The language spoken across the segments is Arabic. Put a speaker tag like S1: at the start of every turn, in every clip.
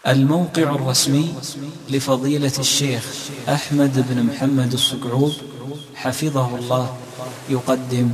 S1: الموقع الرسمي لفضيلة الشيخ أحمد بن محمد الصقعوب حفظه الله يقدم.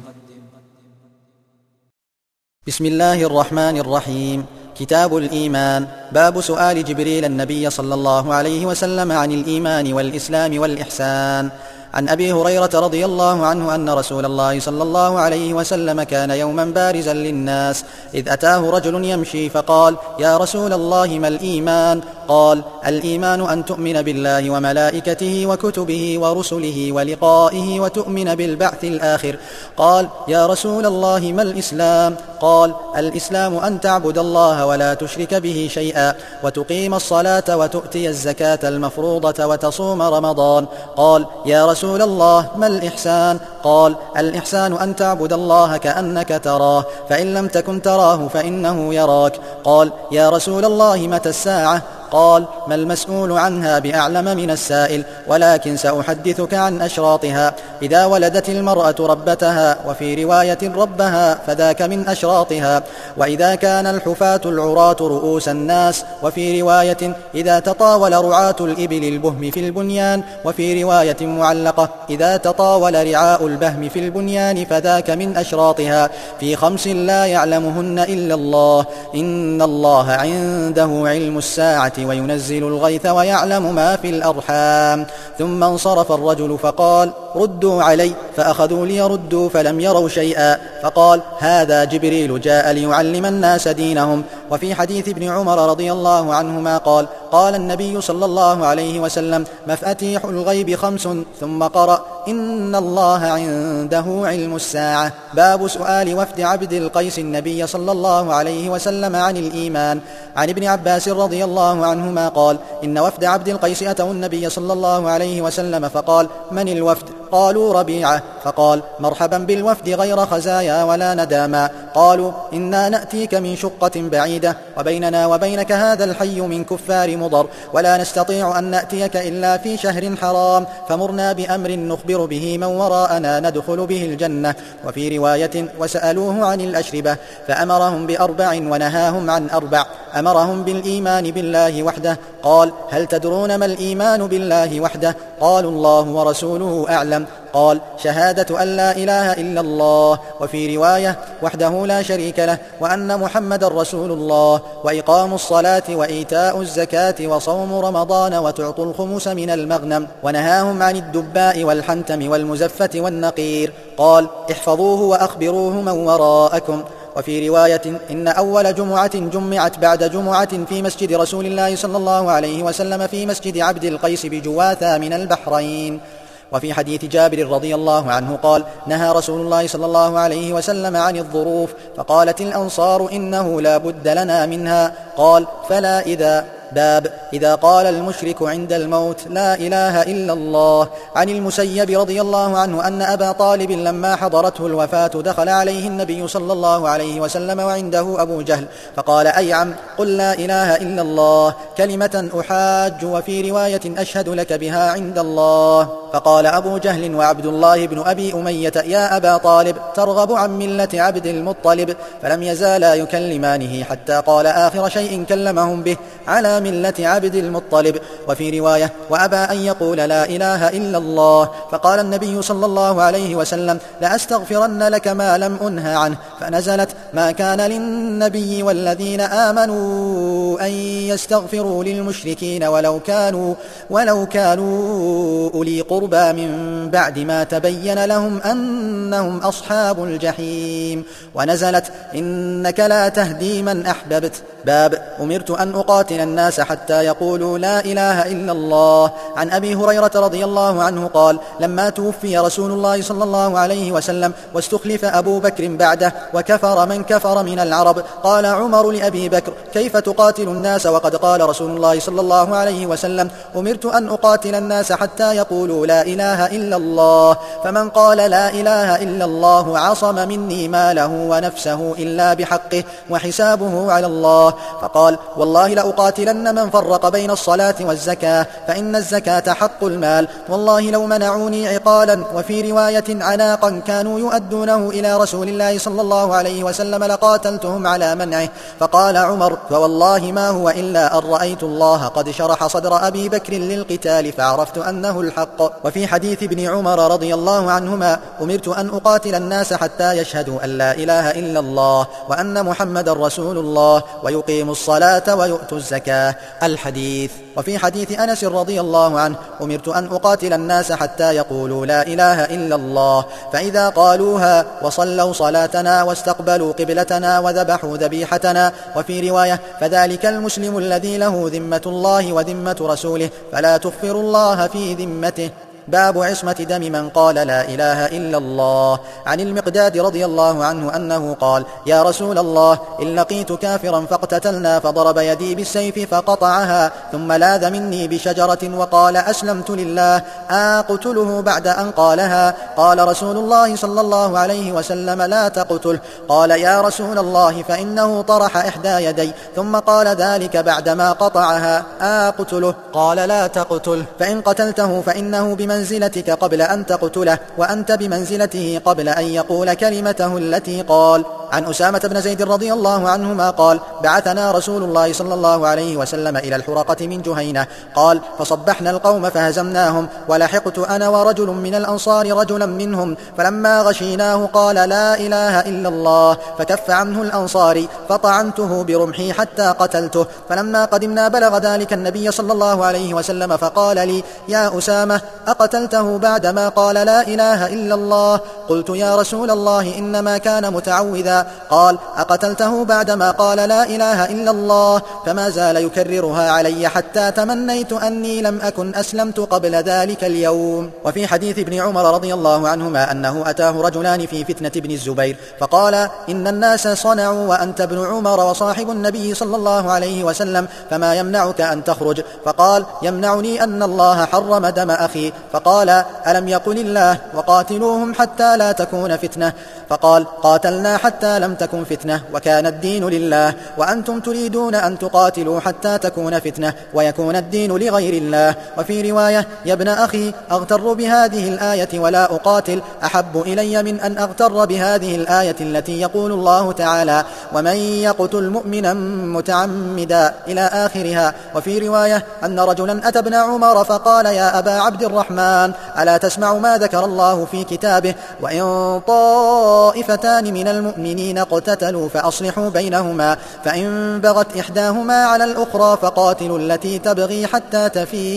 S2: بسم الله الرحمن الرحيم. كتاب الإيمان. باب سؤال جبريل النبي صلى الله عليه وسلم عن الإيمان والإسلام والإحسان. عن أبي هريرة رضي الله عنه أن رسول الله صلى الله عليه وسلم كان يوما بارزا للناس إذ أتاه رجل يمشي فقال: يا رسول الله ما الإيمان؟ قال: الإيمان أن تؤمن بالله وملائكته وكتبه ورسله ولقائه وتؤمن بالبعث الآخر. قال: يا رسول الله ما الإسلام؟ قال: الإسلام أن تعبد الله ولا تشرك به شيئا وتقيم الصلاة وتؤتي الزكاة المفروضة وتصوم رمضان. قال: يا رسول الله ما الإحسان؟ قال: الإحسان أن تعبد الله كأنك تراه فإن لم تكن تراه فإنه يراك. قال: يا رسول الله متى الساعة؟ قال: ما المسؤول عنها بأعلم من السائل، ولكن سأحدثك عن أشراطها. إذا ولدت المرأة ربتها، وفي رواية ربها، فذاك من أشراطها. وإذا كان الحفاة العراة رؤوس الناس، وفي رواية إذا تطاول رعاة الإبل البهم في البنيان، وفي رواية معلقة إذا تطاول رعاء البهم في البنيان، فذاك من أشراطها. في 5 لا يعلمهن إلا الله. إن الله عنده علم الساعة وينزل الغيث ويعلم ما في الأرحام. ثم انصرف الرجل فقال: ردوا علي، فأخذوا ليردوا فلم يروا شيئا. فقال: هذا جبريل جاء ليعلم الناس دينهم. وفي حديث ابن عمر رضي الله عنهما قال: قال النبي صلى الله عليه وسلم: مفاتيح الغيب 5. ثم قرأ: إن الله عنده علم الساعة. باب سؤال وفد عبد القيس النبي صلى الله عليه وسلم عن الإيمان. عن ابن عباس رضي الله عنهما قال: إن وفد عبد القيس أتوا النبي صلى الله عليه وسلم فقال: من الوفد؟ قالوا: ربيعة. فقال: مرحبا بالوفد غير خزايا ولا نداما. قالوا: إنا نأتيك من شقة بعيدة، وبيننا وبينك هذا الحي من كفار مضر، ولا نستطيع أن نأتيك إلا في شهر حرام، فمرنا بأمر نخبر به من وراءنا ندخل به الجنة. وفي رواية: وسألوه عن الأشربة فأمرهم ب4 ونهاهم عن 4. أمرهم بالإيمان بالله وحده. قال: هل تدرون ما الإيمان بالله وحده؟ قالوا: الله ورسوله أعلم. قال: شهادة أن لا إله إلا الله، وفي رواية: وحده لا شريك له، وأن محمد رسول الله، وإقام الصلاة وإيتاء الزكاة وصوم رمضان وتعطوا الخمس من المغنم. ونهاهم عن الدباء والحنتم والمزفة والنقير. قال: احفظوه وأخبروه من وراءكم. وفي رواية: إن أول جمعة جمعت بعد جمعة في مسجد رسول الله صلى الله عليه وسلم في مسجد عبد القيس بجواثا من البحرين. وفي حديث جابر رضي الله عنه قال: نهى رسول الله صلى الله عليه وسلم عن الظروف، فقالت الأنصار: إنه لا بد لنا منها. قال: فلا باب إذا قال المشرك عند الموت: لا إله إلا الله. عن المسيب رضي الله عنه أن أبا طالب لما حضرته الوفاة دخل عليه النبي صلى الله عليه وسلم وعنده أبو جهل، فقال: أي عم، قل لا إله إلا الله كلمة أحاج، وفي رواية: أشهد لك بها عند الله. فقال أبو جهل وعبد الله بن أبي أمية: يا أبا طالب، ترغب عن ملة عبد المطلب؟ فلم يزالا يكلمانه حتى قال آخر شيء كلمهم به: على ملة عبد المطلب. وفي رواية: وأبى أن يقول لا إله إلا الله. فقال النبي صلى الله عليه وسلم: لأستغفرن لك ما لم أنه عنه. فنزلت: ما كان للنبي والذين آمنوا أن يستغفروا للمشركين ولو كانوا أولي قربى من بعد ما تبين لهم أنهم أصحاب الجحيم. ونزلت: إنك لا تهدي من أحببت. باب أمرت أن أقاتل الناس حتى يقولوا لا إله إلا الله. عن أبي هريرة رضي الله عنه قال: لما توفي رسول الله صلى الله عليه وسلم واستخلف أبو بكر بعده وكفر من كفر من العرب، قال عمر لأبي بكر: كيف تقاتل الناس وقد قال رسول الله صلى الله عليه وسلم: أمرت أن أقاتل الناس حتى يقولوا لا إله إلا الله، فمن قال لا إله إلا الله عصم مني ماله ونفسه إلا بحقه وحسابه على الله. فقال: والله لأقاتلن أن من فرق بين الصلاة والزكاة فإن الزكاة حق المال، والله لو منعوني عقالا وفي رواية عناقا كانوا يؤدونه إلى رسول الله صلى الله عليه وسلم لقاتلتهم على منعه. فقال عمر: فوالله ما هو إلا أن رأيت الله قد شرح صدر أبي بكر للقتال فعرفت أنه الحق. وفي حديث ابن عمر رضي الله عنهما: أمرت أن أقاتل الناس حتى يشهدوا أن لا إله إلا الله وأن محمد رسول الله ويقيموا الصلاة ويؤتوا الزكاة. الحديث. وفي حديث أنس رضي الله عنه: أمرت أن أقاتل الناس حتى يقولوا لا إله إلا الله، فإذا قالوها وصلوا صلاتنا واستقبلوا قبلتنا وذبحوا ذبيحتنا. وفي رواية: فذلك المسلم الذي له ذمة الله وذمة رسوله فلا تغفر الله في ذمته. باب عصمة دم من قال لا إله إلا الله. عن المقداد رضي الله عنه أنه قال: يا رسول الله، إن لقيت كافرا فاقتتلنا فضرب يدي بالسيف فقطعها ثم لاذ مني بشجرة وقال: أسلمت لله، أقتله بعد أن قالها؟ قال رسول الله صلى الله عليه وسلم: لا تقتل. قال: يا رسول الله، فإنه طرح إحدى يدي ثم قال ذلك بعدما قطعها، أقتله؟ قال: لا تقتل، فإن قتلته فإنه بمنزلتك قبل أن تقتله، وأنت بمنزلته قبل أن يقول كلمته التي قال. عن أسامة بن زيد رضي الله عنهما قال: بعثنا رسول الله صلى الله عليه وسلم إلى الحرقة من جهينة، قال: فصبحنا القوم فهزمناهم، ولحقت أنا ورجل من الأنصار رجلا منهم، فلما غشيناه قال لا إله إلا الله، فكف عنه الأنصاري، فطعنته برمحي حتى قتلته. فلما قدمنا بلغ ذلك النبي صلى الله عليه وسلم فقال لي: يا أسامة، أقتلته بعدما قال لا إله إلا الله؟ قلت: يا رسول الله، إنما كان متعوذا. قال: أقتلته بعدما قال لا إله إلا الله؟ فما زال يكررها علي حتى تمنيت أني لم أكن أسلمت قبل ذلك اليوم. وفي حديث ابن عمر رضي الله عنهما أنه أتاه رجلان في فتنة ابن الزبير فقال: إن الناس صنعوا وأنت ابن عمر وصاحب النبي صلى الله عليه وسلم، فما يمنعك أن تخرج؟ فقال: يمنعني أن الله حرم دم أخي. فقال: ألم يقل الله: وقاتلوهم حتى لا تكون فتنة؟ فقال: قاتلنا حتى لم تكن فتنة وكان الدين لله، وأنتم تريدون أن تقاتلوا حتى تكون فتنة ويكون الدين لغير الله. وفي رواية: يا ابن أخي، أغتر بهذه الآية ولا أقاتل أحب إلي من أن أغتر بهذه الآية التي يقول الله تعالى: ومن يقتل مؤمنا متعمدا إلى آخرها. وفي رواية أن رجلا أتى ابن عمر فقال: يا أبا عبد الرحمن، ألا تسمع ما ذكر الله في كتابه: وإن طائفتان من المؤمنين اقتتلوا فأصلحوا بينهما، فإن بغت إحداهما على الأخرى فقاتلوا التي تبغي حتى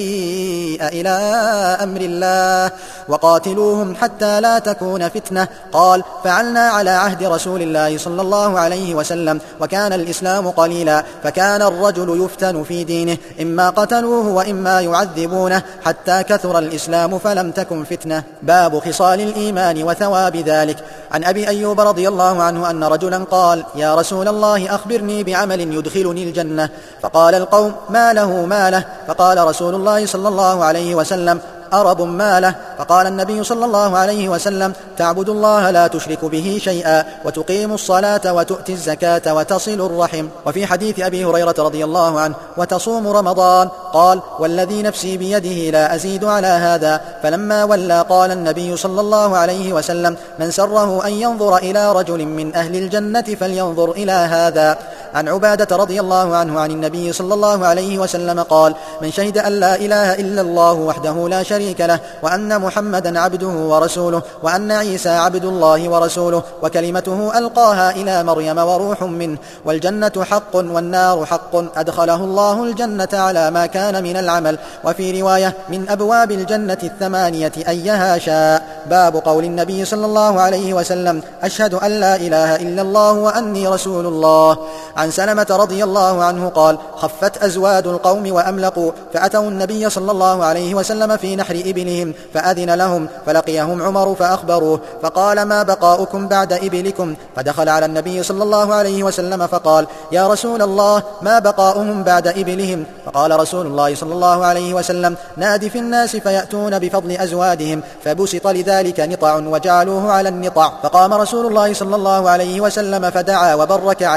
S2: تفيء إلى أمر الله، وقاتلوهم حتى لا تكون فتنة. قال: فعلنا على عهد رسول الله صلى الله عليه وسلم، وكان الإسلام قليلا، فكان الرجل يفتن في دينه، إما قتلوه وإما يعذبونه، حتى كثر الإسلام فلم تكن فتنة. باب خصال الإيمان وثواب ذلك. عن أبي أيوب رضي الله عنه أن رجلا قال: يا رسول الله، أخبرني بعمل يدخلني الجنة. فقال القوم: ما له ماله؟ فقال رسول الله صلى الله عليه وسلم: أرب ماله. فقال النبي صلى الله عليه وسلم: تعبد الله لا تشرك به شيئا، وتقيم الصلاة وتؤتي الزكاة وتصل الرحم. وفي حديث أبي هريرة رضي الله عنه: وتصوم رمضان. قال: والذي نفسي بيده لا أزيد على هذا. فلما ولى قال النبي صلى الله عليه وسلم: من سره أن ينظر إلى رجل من أهل الجنة فلينظر إلى هذا. عن عبادة رضي الله عنه عن النبي صلى الله عليه وسلم قال: من شهد أن لا إله إلا الله وحده لا شريك له، وأن محمدا عبده ورسوله، وأن عيسى عبد الله ورسوله، وكلمته ألقاها إلى مريم وروح منه، والجنة حق والنار حق، أدخله الله الجنة على ما كان من العمل. وفي رواية: من أبواب الجنة 8 أيها شاء. باب قول النبي صلى الله عليه وسلم: أشهد أن لا إله إلا الله وأني رسول الله. عن سلمة رضي الله عنه قال: خفت أزواد القوم وأملقوا، فأتوا النبي صلى الله عليه وسلم في نحر إبلهم فأذن لهم، فلقيهم عمر فأخبروه، فقال: ما بقاؤكم بعد إبلكم؟ فدخل على النبي صلى الله عليه وسلم فقال: يا رسول الله، ما بقاؤهم بعد إبلهم؟ فقال رسول الله صلى الله عليه وسلم: نادي في الناس فيأتون بفضل أزوادهم، فبسط لذلك نطع وجعلوه على النطع. فقام رسول الله صلى الله عليه وسلم فدعا وبرك عليه،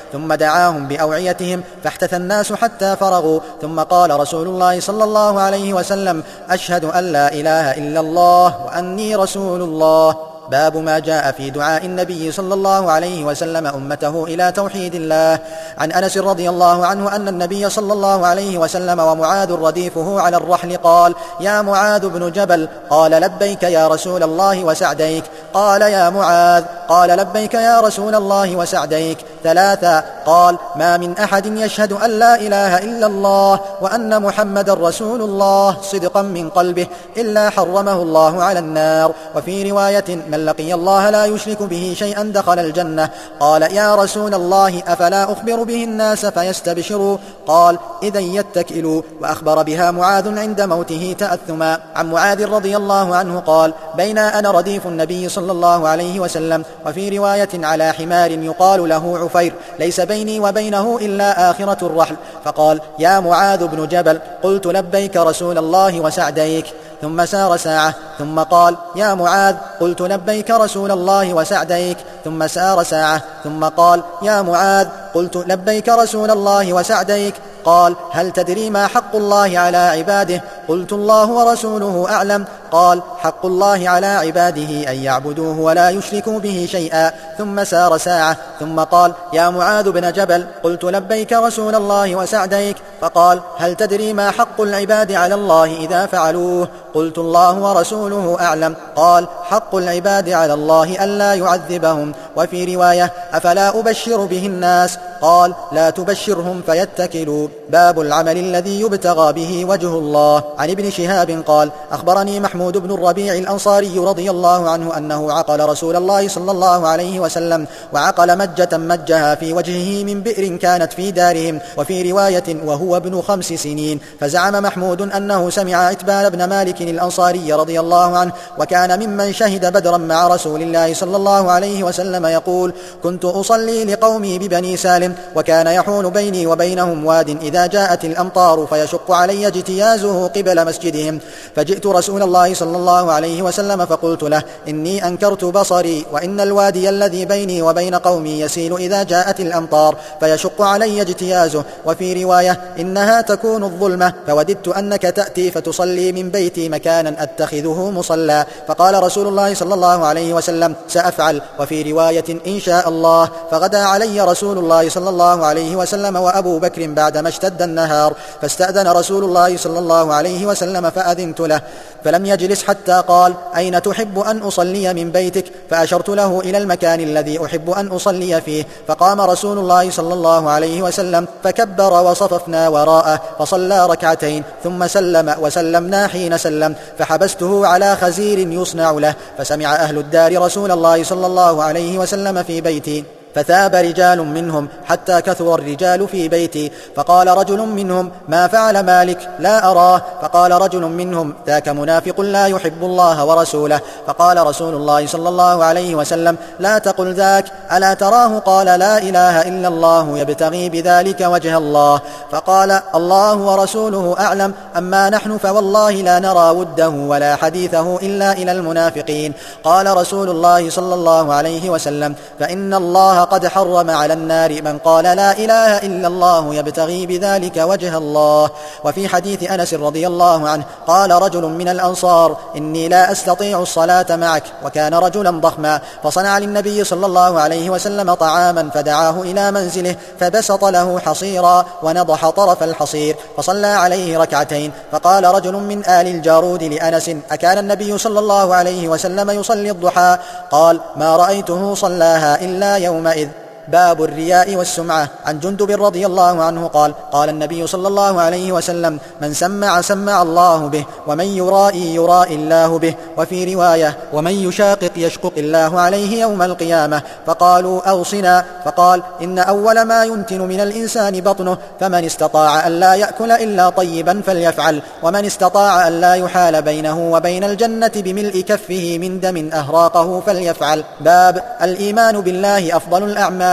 S2: ثم دعاهم بأوعيتهم فاحتث الناس حتى فرغوا، ثم قال رسول الله صلى الله عليه وسلم: أشهد أن لا إله إلا الله وأني رسول الله. باب ما جاء في دعاء النبي صلى الله عليه وسلم أمته إلى توحيد الله. عن أنس رضي الله عنه أن النبي صلى الله عليه وسلم ومعاذ رديفه على الرحل قال: يا معاذ بن جبل. قال: لبيك يا رسول الله وسعديك. قال: يا معاذ. قال: لبيك يا رسول الله وسعديك. ثلاثا. قال: ما من أحد يشهد أن لا إله إلا الله وأن محمد رسول الله صدقا من قلبه إلا حرمه الله على النار. وفي رواية: من لقي الله لا يشرك به شيئا دخل الجنة. قال: يا رسول الله أفلا أخبر به الناس فيستبشروا؟ قال: إذا يتكلوا. وأخبر بها معاذ عند موته تأثما. عن معاذ رضي الله عنه قال: بين أنا رديف النبي صلى الله عليه وسلم، وفي رواية على حمار يقال له عفير، ليس بيني وبينه إلا آخرة الرحل، فقال: يا معاذ بن جبل. قلت: لبيك رسول الله وسعديك. ثم سار ساعة ثم قال: يا معاذ. قلت: لبيك رسول الله وسعديك. ثم سار ساعة ثم قال: يا معاذ. قلت: لبيك رسول الله وسعديك. قال: هل تدري ما حق الله على عباده؟ قلت: الله ورسوله أعلم. قال: حق الله على عباده أن يعبدوه ولا يشركوا به شيئا. ثم سار ساعة ثم قال: يا معاذ بن جبل. قلت: لبيك رسول الله وسعديك. فقال: هل تدري ما حق العباد على الله إذا فعلوه؟ قلت: الله ورسوله أعلم. قال: حق العباد على الله ألا يعذبهم. وفي رواية: أفلا أبشر به الناس؟ قال: لا تبشرهم فيتكلوا. باب العمل الذي يبتغى به وجه الله. عن ابن شهاب قال: أخبرني محمود بن الربيع الأنصاري رضي الله عنه أنه عقل رسول الله صلى الله عليه وسلم، وعقل مجة مجها في وجهه من بئر كانت في دارهم. وفي رواية: وهو ابن 5 سنين. فزعم محمود أنه سمع عتبان بن مالك الأنصاري رضي الله عنه، وكان ممن شهد بدرا مع رسول الله صلى الله عليه وسلم، يقول: كنت أصلي لقومي ببني سالم، وكان يحول بيني وبينهم واد إذا جاءت الأمطار فيشق علي اجتيازه قبل مسجدهم، فجئت رسول الله صلى الله عليه وسلم فقلت له: إني أنكرت بصري، وإن الوادي الذي بيني وبين قومي يسيل إذا جاءت الأمطار فيشق علي اجتيازه. وفي رواية: إنها تكون الظلمة، فوددت أنك تأتي فتصلي من بيتي مكانا أتخذه مصلى. فقال رسول الله صلى الله عليه وسلم: سأفعل. وفي رواية: إن شاء الله. فغدا علي رسول الله صلى الله عليه وسلم وأبو بكر بعدما اشتد النهار، فاستأذن رسول الله صلى الله عليه وسلم فأذنت له، فلم يجلس حتى قال: أين تحب أن أصلي من بيتك؟ فأشرت له إلى المكان الذي أحب أن أصلي فيه. فقام رسول الله صلى الله عليه وسلم فكبر وصففنا وراءه فصلى ركعتين، ثم سلم وسلمنا حين سلم، فحبسته على خزير يصنع له. فسمع أهل الدار رسول الله صلى الله عليه وسلم في بيتي، فثاب رجال منهم حتى كثر الرجال في بيتي. فقال رجل منهم: ما فعل مالك؟ لا أراه. فقال رجل منهم: ذاك منافق لا يحب الله ورسوله. فقال رسول الله صلى الله عليه وسلم: لا تقل ذاك، ألا تراه قال: لا إله إلا الله يبتغي بذلك وجه الله. فقال: الله ورسوله أعلم، أما نحن فوالله لا نرى وده ولا حديثه إلا إلى المنافقين. قال رسول الله صلى الله عليه وسلم: فإن الله قد حرم على النار من قال: لا إله إلا الله يبتغي بذلك وجه الله. وفي حديث أنس رضي الله عنه قال رجل من الأنصار: إني لا أستطيع الصلاة معك، وكان رجلا ضخما، فصنع للنبي صلى الله عليه وسلم طعاما فدعاه إلى منزله، فبسط له حصيرا ونضح طرف الحصير فصلى عليه ركعتين. فقال رجل من آل الجارود لأنس: أكان النبي صلى الله عليه وسلم يصلي الضحى؟ قال: ما رأيته صلاها إلا يومئذ. باب الرياء والسمعة. عن جندب رضي الله عنه قال: قال النبي صلى الله عليه وسلم: من سمع سمع الله به، ومن يرائي يرائي الله به. وفي رواية: ومن يشاقق يشقق الله عليه يوم القيامة. فقالوا: أوصنا. فقال: إن أول ما ينتن من الإنسان بطنه، فمن استطاع أن لا يأكل إلا طيبا فليفعل، ومن استطاع أن لا يحال بينه وبين الجنة بملء كفه من دم أهراقه فليفعل. باب الإيمان بالله أفضل الأعمال.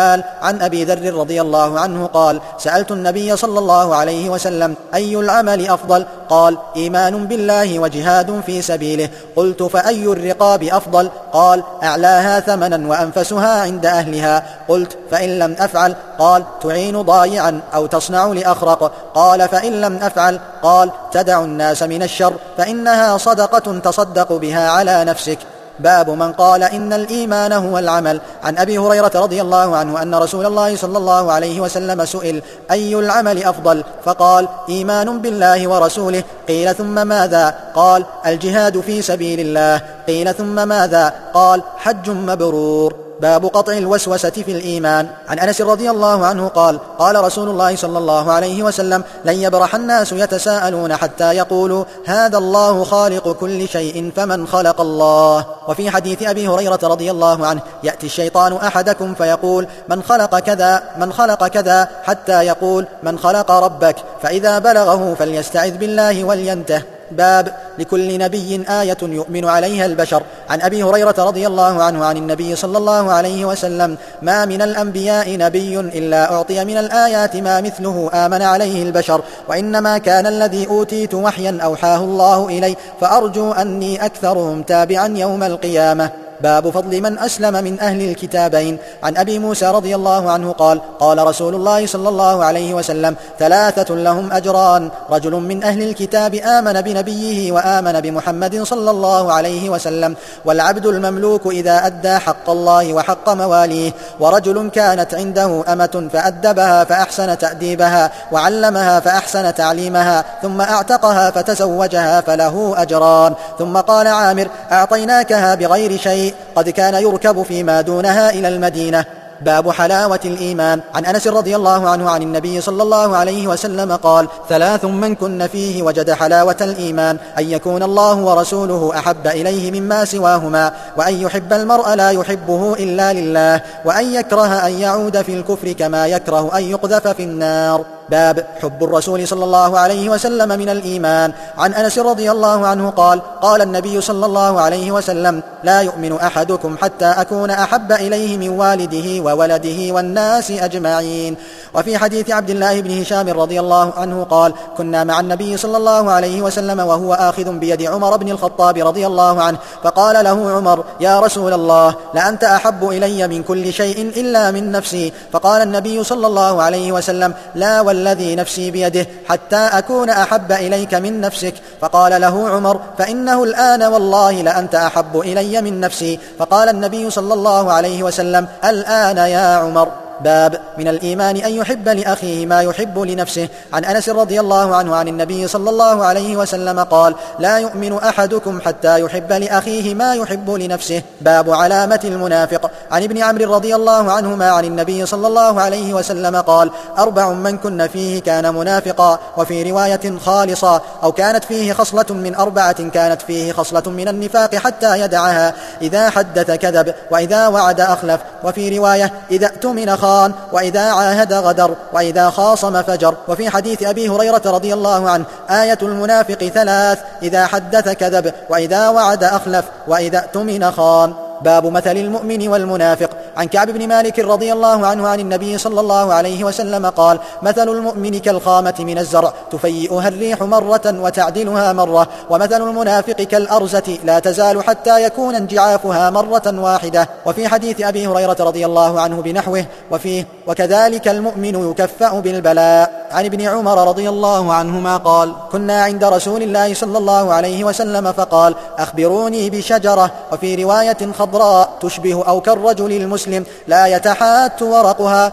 S2: قال: عن أبي ذر رضي الله عنه قال: سألت النبي صلى الله عليه وسلم: أي العمل أفضل؟ قال: إيمان بالله وجهاد في سبيله. قلت: فأي الرقاب أفضل؟ قال: أعلاها ثمنا وأنفسها عند أهلها. قلت: فإن لم أفعل؟ قال: تعين ضايعا أو تصنع لأخرق. قال: فإن لم أفعل؟ قال: تدع الناس من الشر فإنها صدقة تصدق بها على نفسك. باب من قال إن الإيمان هو العمل. عن أبي هريرة رضي الله عنه أن رسول الله صلى الله عليه وسلم سئل: أي العمل أفضل؟ فقال: إيمان بالله ورسوله. قيل: ثم ماذا؟ قال: الجهاد في سبيل الله. قيل: ثم ماذا؟ قال: حج مبرور. باب قطع الوسوسة في الإيمان. عن أنس رضي الله عنه قال: قال رسول الله صلى الله عليه وسلم: لن يبرح الناس يتساءلون حتى يقولوا: هذا الله خالق كل شيء فمن خلق الله. وفي حديث أبي هريرة رضي الله عنه: يأتي الشيطان أحدكم فيقول: من خلق كذا من خلق كذا، حتى يقول: من خلق ربك، فإذا بلغه فليستعذ بالله ولينته. باب لكل نبي آية يؤمن عليها البشر. عن أبي هريرة رضي الله عنه عن النبي صلى الله عليه وسلم: ما من الأنبياء نبي إلا أعطي من الآيات ما مثله آمن عليه البشر، وإنما كان الذي أوتيت وحيا أوحاه الله إلي، فأرجو أني أكثرهم تابعا يوم القيامة. باب فضل من أسلم من أهل الكتابين. عن أبي موسى رضي الله عنه قال: قال رسول الله صلى الله عليه وسلم: ثلاثة لهم أجران: رجل من أهل الكتاب آمن بنبيه وآمن بمحمد صلى الله عليه وسلم، والعبد المملوك إذا أدى حق الله وحق مواليه، ورجل كانت عنده أمة فأدبها فأحسن تأديبها، وعلمها فأحسن تعليمها، ثم أعتقها فتزوجها، فله أجران. ثم قال عامر: أعطيناكها بغير شيء، قد كان يركب فيما دونها إلى المدينة. باب حلاوة الإيمان. عن أنس رضي الله عنه عن النبي صلى الله عليه وسلم قال: ثلاث من كن فيه وجد حلاوة الإيمان: أن يكون الله ورسوله أحب إليه مما سواهما، وأن يحب المرء لا يحبه إلا لله، وأن يكره أن يعود في الكفر كما يكره أن يقذف في النار. باب حب الرسول صلى الله عليه وسلم من الإيمان. عن أنس رضي الله عنه قال: قال النبي صلى الله عليه وسلم: لا يؤمن أحدكم حتى أكون أحب إليه من والده وولده والناس أجمعين. وفي حديث عبد الله بن هشام رضي الله عنه قال: كنا مع النبي صلى الله عليه وسلم وهو آخذ بيد عمر بن الخطاب رضي الله عنه، فقال له عمر: يا رسول الله، لأنت أحب إلي من كل شيء إلا من نفسي. فقال النبي صلى الله عليه وسلم: لا والذي نفسي بيده، حتى أكون أحب إليك من نفسك. فقال له عمر: فإنه الآن والله لأنت أحب إلي من نفسي. فقال النبي صلى الله عليه وسلم: الآن يا عمر. باب من الإيمان أن يحب لأخيه ما يحب لنفسه. عن أنس رضي الله عنه عن النبي صلى الله عليه وسلم قال: لا يؤمن أحدكم حتى يحب لأخيه ما يحب لنفسه. باب علامة المنافق. عن ابن عمرو رضي الله عنهما عن النبي صلى الله عليه وسلم قال: 4 من كن فيه كان منافقا. وفي رواية خالصا، أو كانت فيه خصلة من 4 كانت فيه خصلة من النفاق حتى يدعها: إذا حدث كذب، وإذا وعد أخلف، وفي رواية: إذا اؤتمن خان، وإذا عاهد غدر، وإذا خاصم فجر. وفي حديث أبي هريرة رضي الله عنه: آية المنافق 3: إذا حدث كذب، وإذا وعد أخلف، وإذا اؤتمن خان. باب مثل المؤمن والمنافق. عن كعب بن مالك رضي الله عنه عن النبي صلى الله عليه وسلم قال: مثل المؤمن كالخامة من الزرع تفيئها الريح مرة وتعدلها مرة، ومثل المنافق كالأرزة لا تزال حتى يكون انجعافها مرة واحدة. وفي حديث أبي هريرة رضي الله عنه بنحوه وفيه: وكذلك المؤمن يكفأ بالبلاء. عن ابن عمر رضي الله عنهما قال: كنا عند رسول الله صلى الله عليه وسلم فقال: أخبروني بشجرة. وفي رواية خضراء تشبه أو كالرجل المسلم لا يتحات ورقها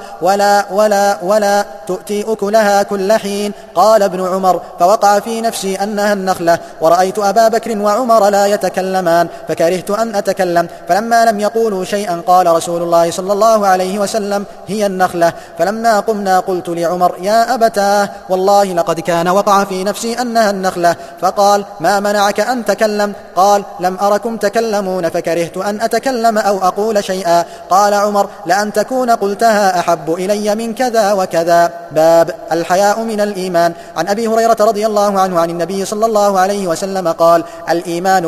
S2: ولا تؤتي أكلها كل حين. قال ابن عمر: فوقع في نفسي أنها النخلة، ورأيت أبا بكر وعمر لا يتكلمان، فكرهت أن أتكلم، فلما لم يقولوا شيئا قال رسول الله صلى الله عليه وسلم: هي النخلة. فلما قمنا قلت لعمر: يا أبتاه، والله لقد كان وقع في نفسي أنها النخلة. فقال: ما منعك أن تكلم؟ قال: لم أركم تكلمون فكرهت أن أتكلم أو أقول شيئا. قال عمر: لأن تكون قلتها أحب إلي من كذا وكذا. باب الحياء من الإيمان. عن أبي هريرة رضي الله عنه عن النبي صلى الله عليه وسلم قال: الإيمان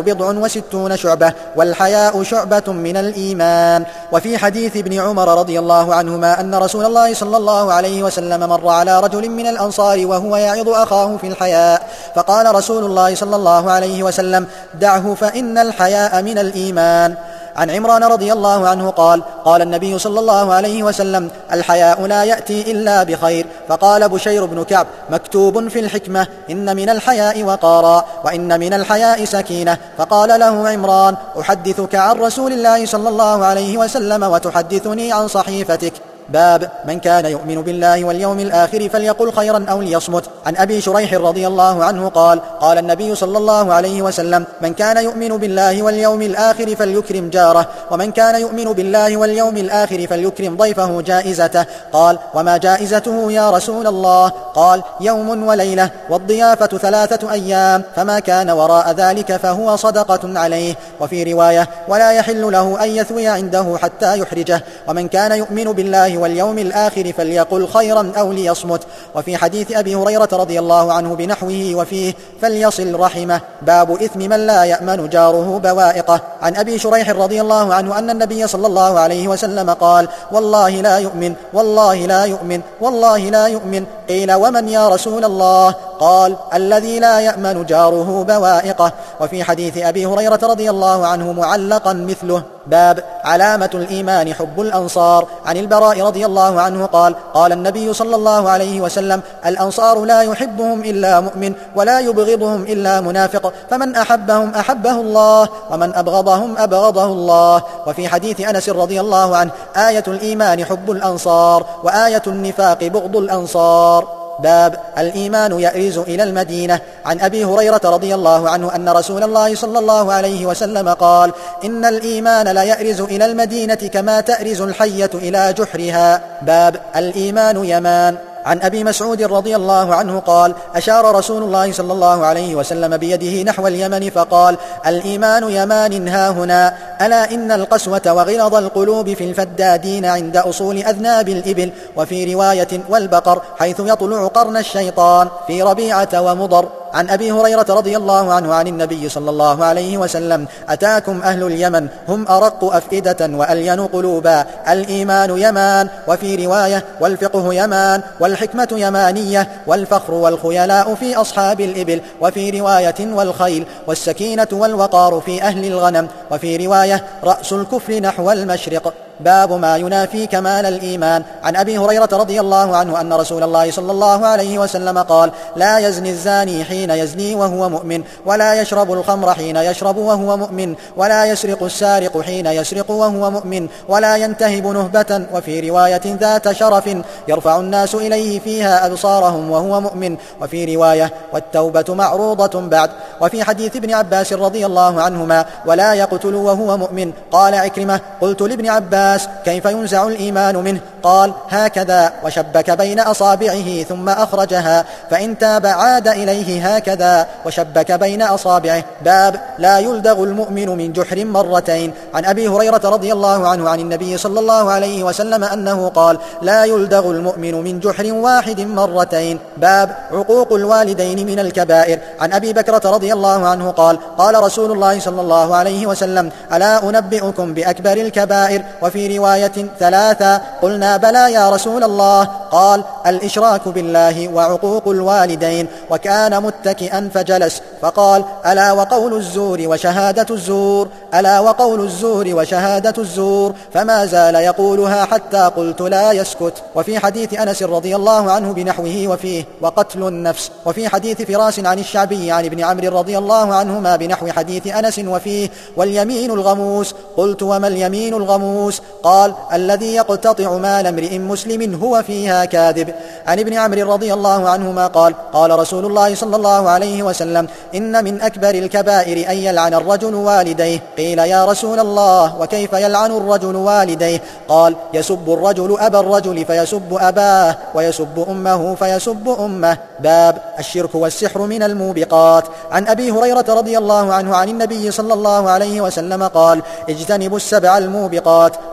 S2: 69 شعبة، والحياء شعبة من الإيمان. وفي حديث ابن عمر رضي الله عنهما أن رسول الله صلى الله عليه وسلم مر على رجل من الأنصار وهو يعظ أخاه في الحياء، فقال رسول الله صلى الله عليه وسلم: دعه فإن الحياء من الإيمان. عن عمران رضي الله عنه قال: قال النبي صلى الله عليه وسلم: الحياء لا يأتي إلا بخير. فقال بشير بن كعب: مكتوب في الحكمة: إن من الحياء وقارا، وإن من الحياء سكينة. فقال له عمران: أحدثك عن رسول الله صلى الله عليه وسلم وتحدثني عن صحيفتك. باب من كان يؤمن بالله واليوم الآخر فليقل خيرا أو ليصمت. عن أبي شريح رضي الله عنه قال: قال النبي صلى الله عليه وسلم: من كان يؤمن بالله واليوم الآخر فليكرم جاره، ومن كان يؤمن بالله واليوم الآخر فليكرم ضيفه جائزته. قال: وما جائزته يا رسول الله؟ قال: يوم وليلة، والضيافة 3 أيام، فما كان وراء ذلك فهو صدقة عليه. وفي رواية: ولا يحل له أن يثوي عنده حتى يحرجه. ومن كان يؤمن بالله واليوم الآخر فليقل خيرا أو ليصمت. وفي حديث أبي هريرة رضي الله عنه بنحوه وفيه: فليصل رحمه. باب إثم من لا يأمن جاره بوائقه. عن أبي شريح رضي الله عنه أن النبي صلى الله عليه وسلم قال: والله لا يؤمن، والله لا يؤمن، والله لا يؤمن. قيل: ومن يا رسول الله؟ قال: الذي لا يأمن جاره بوائقه. وفي حديث أبي هريرة رضي الله عنه معلقا مثله. باب علامة الإيمان حب الأنصار. عن البراء رضي الله عنه قال: قال النبي صلى الله عليه وسلم: الأنصار لا يحبهم إلا مؤمن، ولا يبغضهم إلا منافق، فمن أحبهم أحبه الله، ومن أبغضهم أبغضه الله. وفي حديث أنس رضي الله عنه: آية الإيمان حب الأنصار، وآية النفاق بغض الأنصار. باب الإيمان يأرز إلى المدينة. عن أبي هريرة رضي الله عنه أن رسول الله صلى الله عليه وسلم قال: إن الإيمان لا يأرز إلى المدينة كما تأرز الحية إلى جحرها. باب الإيمان يمان. عن أبي مسعود رضي الله عنه قال: أشار رسول الله صلى الله عليه وسلم بيده نحو اليمن فقال: الإيمان يمان هاهنا، ألا إن القسوة وغلظ القلوب في الفدادين عند أصول أذناب الإبل. وفي رواية: والبقر، حيث يطلع قرن الشيطان في ربيعة ومضر. عن أبي هريرة رضي الله عنه عن النبي صلى الله عليه وسلم: أتاكم أهل اليمن هم أرق أفئدة وألين قلوبا، الإيمان يمان. وفي رواية: والفقه يمان، والحكمة يمانية، والفخر والخيلاء في أصحاب الإبل. وفي رواية: والخيل، والسكينة والوقار في أهل الغنم. وفي رواية: رأس الكفر نحو المشرق. باب ما ينافي كمال الإيمان. عن أبي هريرة رضي الله عنه أن رسول الله صلى الله عليه وسلم قال: لا يزني الزاني حين يزني وهو مؤمن، ولا يشرب الخمر حين يشرب وهو مؤمن، ولا يسرق السارق حين يسرق وهو مؤمن، ولا ينتهب نهبة. وفي رواية: ذات شرف يرفع الناس إليه فيها أبصارهم وهو مؤمن. وفي رواية: والتوبة معروضة بعد. وفي حديث ابن عباس رضي الله عنهما: ولا يقتل وهو مؤمن. قال عكرمة: قلت لابن عباس: كيف ينزع الإيمان منه؟ قال: هكذا، وشبك بين أصابعه ثم أخرجها، فإن تاب عاد إليه هكذا، وشبك بين أصابعه. باب لا يلدغ المؤمن من جحر مرتين. عن أبي هريرة رضي الله عنه عن النبي صلى الله عليه وسلم أنه قال: لا يلدغ المؤمن من جحر واحد مرتين. باب عقوق الوالدين من الكبائر. عن أبي بكرة رضي الله عنه قال: قال رسول الله صلى الله عليه وسلم: ألا أنبئكم بأكبر الكبائر؟ وفي رواية: 3. قلنا: بلى يا رسول الله. قال: الإشراك بالله، وعقوق الوالدين. وكان متكئا فجلس، فقال: ألا وقول الزور وشهادة الزور، ألا وقول الزور وشهادة الزور. فما زال يقولها حتى قلت لا يسكت. وفي حديث أنس رضي الله عنه بنحوه وفيه: وقتل النفس. وفي حديث فراس عن الشعبي عن ابن عمرو رضي الله عنهما بنحو حديث أنس وفيه: واليمين الغموس. قلت: وما اليمين الغموس؟ قال: الذي يقتطع مال امرئ مسلم هو فيها كاذب. عن ابن عمرو رضي الله عنهما قال: قال رسول الله صلى الله عليه وسلم: إن من أكبر الكبائر أن يلعن الرجل والديه. قيل: يا رسول الله، وكيف يلعن الرجل والديه؟ قال: يسب الرجل أبا الرجل فيسب أباه، ويسب أمه فيسب أمه. باب الشرك والسحر من الموبقات. عن أبي هريرة رضي الله عنه عن النبي صلى الله عليه وسلم قال: اجتنبوا 7 الموبقات.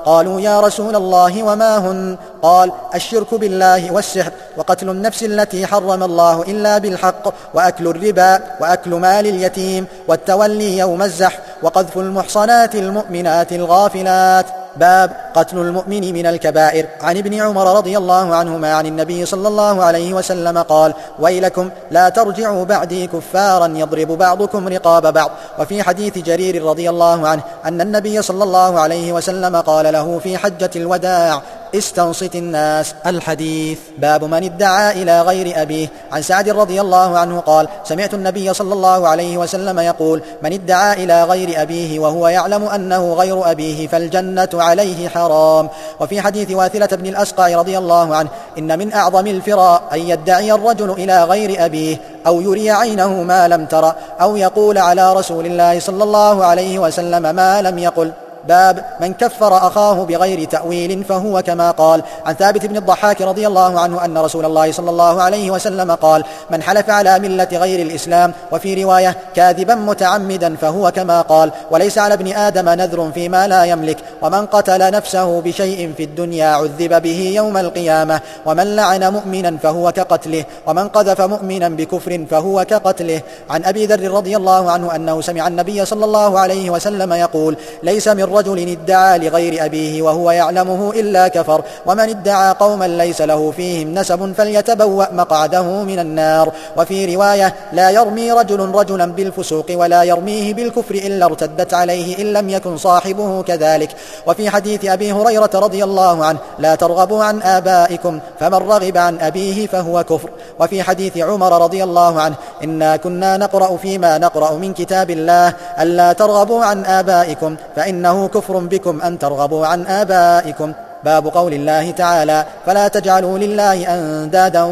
S2: قالوا يا رسول الله وما هن؟ قال الشرك بالله والسحر وقتل النفس التي حرم الله إلا بالحق وأكل الربا وأكل مال اليتيم والتولي يوم الزحف وقذف المحصنات المؤمنات الغافلات. باب قتل المؤمن من الكبائر. عن ابن عمر رضي الله عنهما عن النبي صلى الله عليه وسلم قال ويلكم لا ترجعوا بعدي كفارا يضرب بعضكم رقاب بعض. وفي حديث جرير رضي الله عنه أن النبي صلى الله عليه وسلم قال له في حجة الوداع استنصت الناس. الحديث. باب من ادعى إلى غير أبيه. عن سعد رضي الله عنه قال سمعت النبي صلى الله عليه وسلم يقول من ادعى إلى غير أبيه وهو يعلم أنه غير أبيه فالجنة عليه حرام. وفي حديث واثلة بن الأسقع رضي الله عنه إن من أعظم الفراء أن يدعي الرجل إلى غير أبيه أو يري عينه ما لم تر أو يقول على رسول الله صلى الله عليه وسلم ما لم يقل. باب من كفر أخاه بغير تأويل فهو كما قال. عن ثابت بن الضحاك رضي الله عنه أن رسول الله صلى الله عليه وسلم قال من حلف على ملة غير الإسلام وفي رواية كاذبا متعمدا فهو كما قال وليس على ابن آدم نذر فيما لا يملك ومن قتل نفسه بشيء في الدنيا عذب به يوم القيامة ومن لعن مؤمنا فهو كقتله ومن قذف مؤمنا بكفر فهو كقتله. عن أبي ذر رضي الله عنه أنه سمع النبي صلى الله عليه وسلم يقول ليس من رجل ادعى لغير أبيه وهو يعلمه إلا كفر ومن ادعى قوما ليس له فيهم نسب فليتبوأ مقعده من النار. وفي رواية لا يرمي رجل رجلا بالفسوق ولا يرميه بالكفر إلا ارتدت عليه إن لم يكن صاحبه كذلك. وفي حديث أبي هريرة رضي الله عنه لا ترغبوا عن آبائكم فمن رغب عن أبيه فهو كفر. وفي حديث عمر رضي الله عنه إنا كنا نقرأ فيما نقرأ من كتاب الله ألا ترغبوا عن آبائكم فإنه كفر بكم أن ترغبوا عن آبائكم. باب قول الله تعالى فلا تجعلوا لله أندادا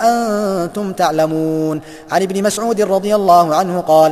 S2: وأنتم تعلمون. عن ابن مسعود رضي الله عنه قال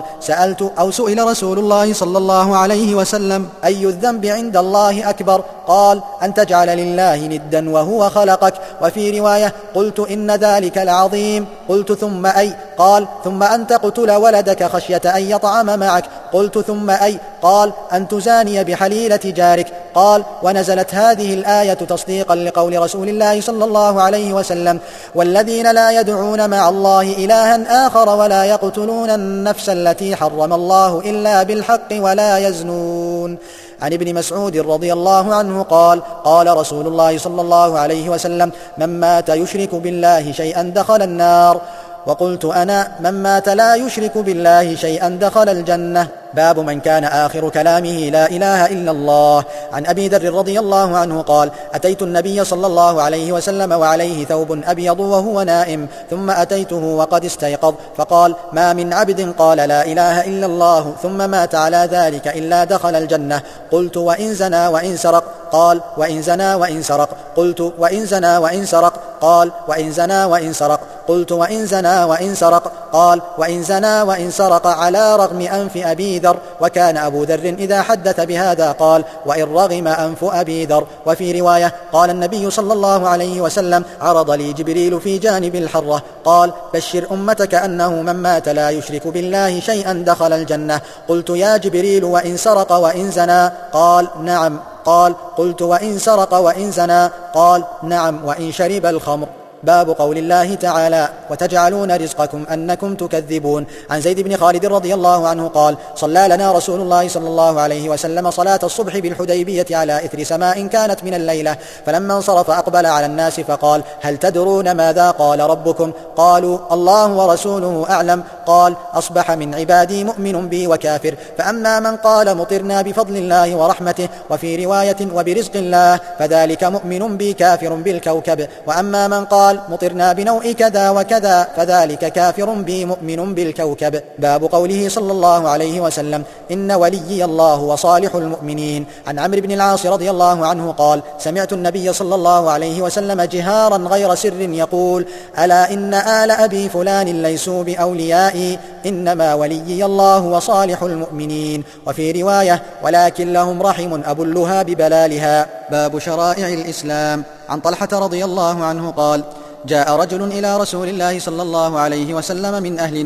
S2: سئل رسول الله صلى الله عليه وسلم أي الذنب عند الله أكبر؟ قال أن تجعل لله ندا وهو خلقك. وفي رواية قلت إن ذلك العظيم. قلت ثم أي؟ قال ثم أن تقتل ولدك خشية أن يطعم معك. قلت ثم أي؟ قال أن تزاني بحليلة جارك. قال ونزلت هذه الآية تصديقا لقول رسول الله صلى الله عليه وسلم والذين لا يدعون مع الله إلها آخر ولا يقتلون النفس التي حرم الله إلا بالحق ولا يزنون. عن ابن مسعود رضي الله عنه قال قال رسول الله صلى الله عليه وسلم من مات يشرك بالله شيئا دخل النار. وقلت أنا من مات لا يشرك بالله شيئا دخل الجنة. باب من كان آخر كلامه لا إله إلا الله. عن أبي ذر رضي الله عنه قال أتيت النبي صلى الله عليه وسلم وعليه ثوب أبيض وهو نائم ثم أتيته وقد استيقظ فقال ما من عبد قال لا إله إلا الله ثم مات على ذلك إلا دخل الجنة. قلت وإن زنى وإن سرق؟ قال وإن زنى وإن سرق. قلت وإن زنى وإن سرق؟ قال وإن زنى وإن سرق. قلت وإن زنى وإن سرق؟ قال وإن زنى وإن سرق على رغم أنف أبي ذر. وكان أبو ذر إذا حدث بهذا قال وإن رغم أنف أبي ذر. وفي رواية قال النبي صلى الله عليه وسلم عرض لي جبريل في جانب الحرة قال بشر أمتك أنه من مات لا يشرك بالله شيئا دخل الجنة. قلت يا جبريل وإن سرق وإن زنى؟ قال نعم. قال قلت وإن سرق وإن زنى؟ قال نعم وإن شرب الخمر. باب قول الله تعالى وتجعلون رزقكم أنكم تكذبون. عن زيد بن خالد رضي الله عنه قال صلى لنا رسول الله صلى الله عليه وسلم صلاة الصبح بالحديبية على إثر سماء كانت من الليلة فلما انصرف أقبل على الناس فقال هل تدرون ماذا قال ربكم؟ قالوا الله ورسوله أعلم. قال أصبح من عبادي مؤمن بي وكافر فأما من قال مطرنا بفضل الله ورحمته وفي رواية وبرزق الله فذلك مؤمن بي كافر بالكوكب وأما من قال مطرنا بنوء كذا وكذا فذلك كافر بي مؤمن بالكوكب. باب قوله صلى الله عليه وسلم إن وليي الله وصالح المؤمنين. عن عمرو بن العاص رضي الله عنه قال سمعت النبي صلى الله عليه وسلم جهارا غير سر يقول ألا إن آل أبي فلان ليسوا بأوليائي إنما وليي الله وصالح المؤمنين. وفي رواية ولكن لهم رحم أبلها ببلالها. باب شرائع الإسلام. عن طلحة رضي الله عنه قال جاء رجل إلى رسول الله صلى الله عليه وسلم من أهل نجد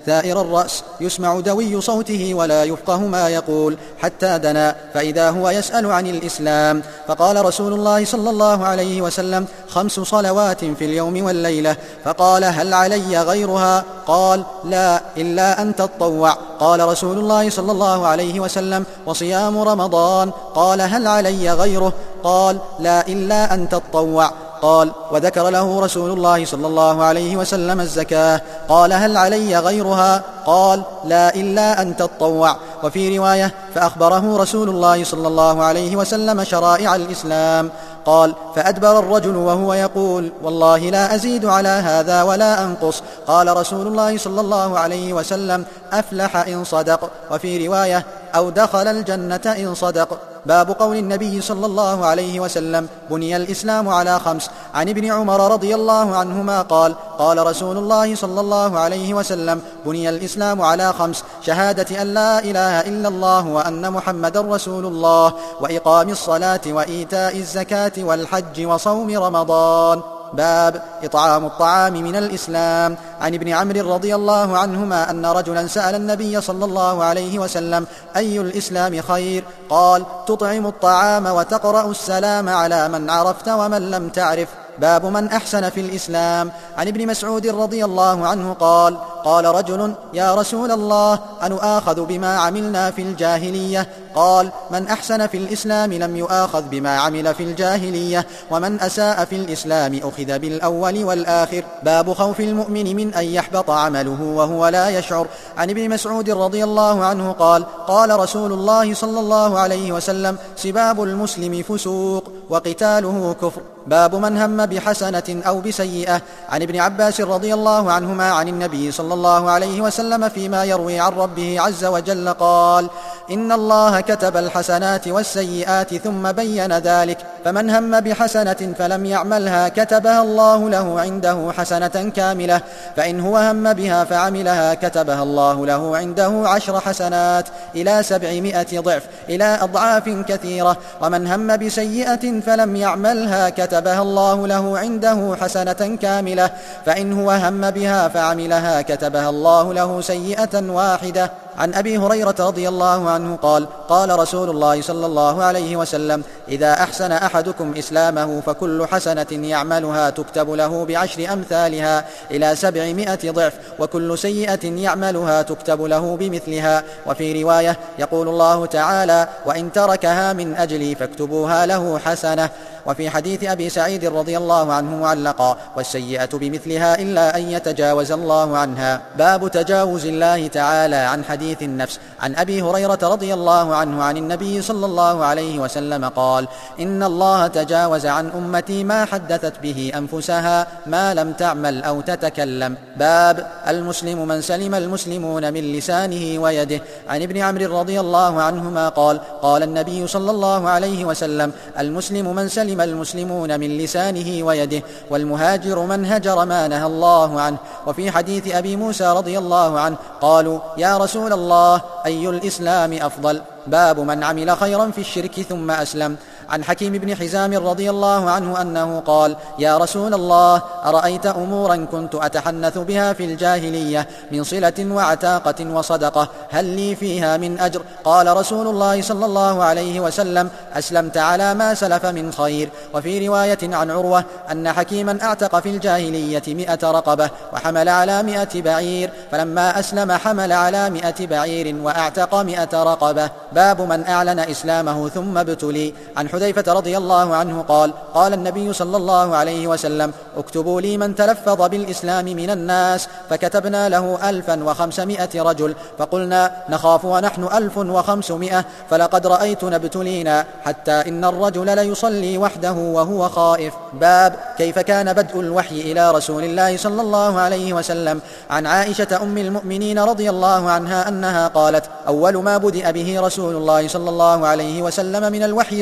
S2: ثائر الرأس يسمع دوي صوته ولا يفقه ما يقول، حتى دنا فإذا هو يسأل عن الإسلام. فقال رسول الله صلى الله عليه وسلم: 5 صلوات في اليوم والليلة. فقال: هل علي غيرها؟ قال: لا، إلا أن تطوع. قال رسول الله صلى الله عليه وسلم: وصيام رمضان. قال: هل علي غيره؟ قال: لا، إلا أن تطوع. قال: وذكر له رسول الله صلى الله عليه وسلم الزكاة. قال: هل علي غيرها؟ قال: لا، إلا أن تطوع. وفي رواية: فأخبره رسول الله صلى الله عليه وسلم شرائع الإسلام. قال: فأدبر الرجل وهو يقول: والله لا أزيد على هذا ولا أنقص. قال رسول الله صلى الله عليه وسلم: أفلح إن صدق. وفي رواية: أو دخل الجنة إن صدق. باب قول النبي صلى الله عليه وسلم: بني الإسلام على 5. عن ابن عمر رضي الله عنهما قال: قال رسول الله صلى الله عليه وسلم: بني الإسلام على 5: شهادة أن لا إله إلا الله وأن محمدا رسول الله، وإقام الصلاة، وإيتاء الزكاة، والحج، وصوم رمضان. باب إطعام الطعام من الإسلام. عن ابن عمرو رضي الله عنهما أن رجلا سأل النبي صلى الله عليه وسلم: أي الإسلام خير؟ قال: تطعم الطعام وتقرأ السلام على من عرفت ومن لم تعرف. باب من أحسن في الإسلام. عن ابن مسعود رضي الله عنه قال: قال رجل: يا رسول الله، أنؤاخذ بما عملنا في الجاهلية؟ قال: من أحسن في الإسلام لم يؤاخذ بما عمل في الجاهلية، ومن أساء في الإسلام أخذ بالأول والآخر. باب خوف المؤمن من أن يحبط عمله وهو لا يشعر. عن ابن مسعود رضي الله عنه قال: قال رسول الله صلى الله عليه وسلم: سباب المسلم فسوق، وقتاله كفر. باب من هم بحسنة أو بسيئة. عن ابن عباس رضي الله عنهما عن النبي صلى الله عليه وسلم فيما يروي عن ربه عز وجل قال: إن الله كتب الحسنات والسيئات ثم بين ذلك، فمن هم بحسنة فلم يعملها كتبها الله له عنده حسنة كاملة، فإن هو هم بها فعملها كتبها الله له عنده 10 حسنات إلى 700 ضعف، إلى أضعاف كثيرة. ومن هم بسيئة فلم يعملها كتبها الله له عنده حسنة كاملة، فإن هو هم بها فعملها كتبها الله له سيئة واحدة. عن أبي هريرة رضي الله عنه قال: قال رسول الله صلى الله عليه وسلم: إذا أحسن أحدكم إسلامه فكل حسنة يعملها تكتب له ب10 أمثالها إلى 700 ضعف، وكل سيئة يعملها تكتب له بمثلها. وفي رواية: يقول الله تعالى: وإن تركها من أجلي فاكتبوها له حسنة. وفي حديث أبي سعيد رضي الله عنه معلقا: والسيئة بمثلها إلا أن يتجاوز الله عنها. باب تجاوز الله تعالى عن حديث النفس. عن أبي هريرة رضي الله عنه عن النبي صلى الله عليه وسلم قال: إن الله تجاوز عن أمتي ما حدثت به أنفسها ما لم تعمل أو تتكلم. باب المسلم من سلم المسلمون من لسانه ويده. عن ابن عمرو رضي الله عنهما قال: قال النبي صلى الله عليه وسلم: المسلم من سلم المسلمون من لسانه ويده، والمهاجر من هجر ما نهى الله عنه. وفي حديث أبي موسى رضي الله عنه قالوا: يا رسول الله، أي الإسلام أفضل؟ باب من عمل خيرا في الشرك ثم أسلم. عن حكيم بن حزام رضي الله عنه أنه قال: يا رسول الله، أرأيت أمورا كنت أتحنث بها في الجاهلية من صلة وعتاقة وصدقة، هل لي فيها من أجر؟ قال رسول الله صلى الله عليه وسلم: أسلمت على ما سلف من خير. وفي رواية عن عروة أن حكيما أعتق في الجاهلية 100 رقبة وحمل على 100 بعير، فلما أسلم حمل على 100 بعير وأعتق 100 رقبة. باب من أعلن إسلامه ثم ابتلي. عن حذيفة رضي الله عنه قال: قال النبي صلى الله عليه وسلم: اكتبوا لي من تلفظ بالإسلام من الناس، فكتبنا له 1500 رجل، فقلنا: نخاف ونحن 1500، فلقد رأيتنا ابتلينا حتى إن الرجل ليصلي وحده وهو خائف. باب كيف كان بدء الوحي إلى رسول الله صلى الله عليه وسلم. عن عائشة أم المؤمنين رضي الله عنها أنها قالت: أول ما بدأ به رسول الله صلى الله عليه وسلم من الوحي الرؤيا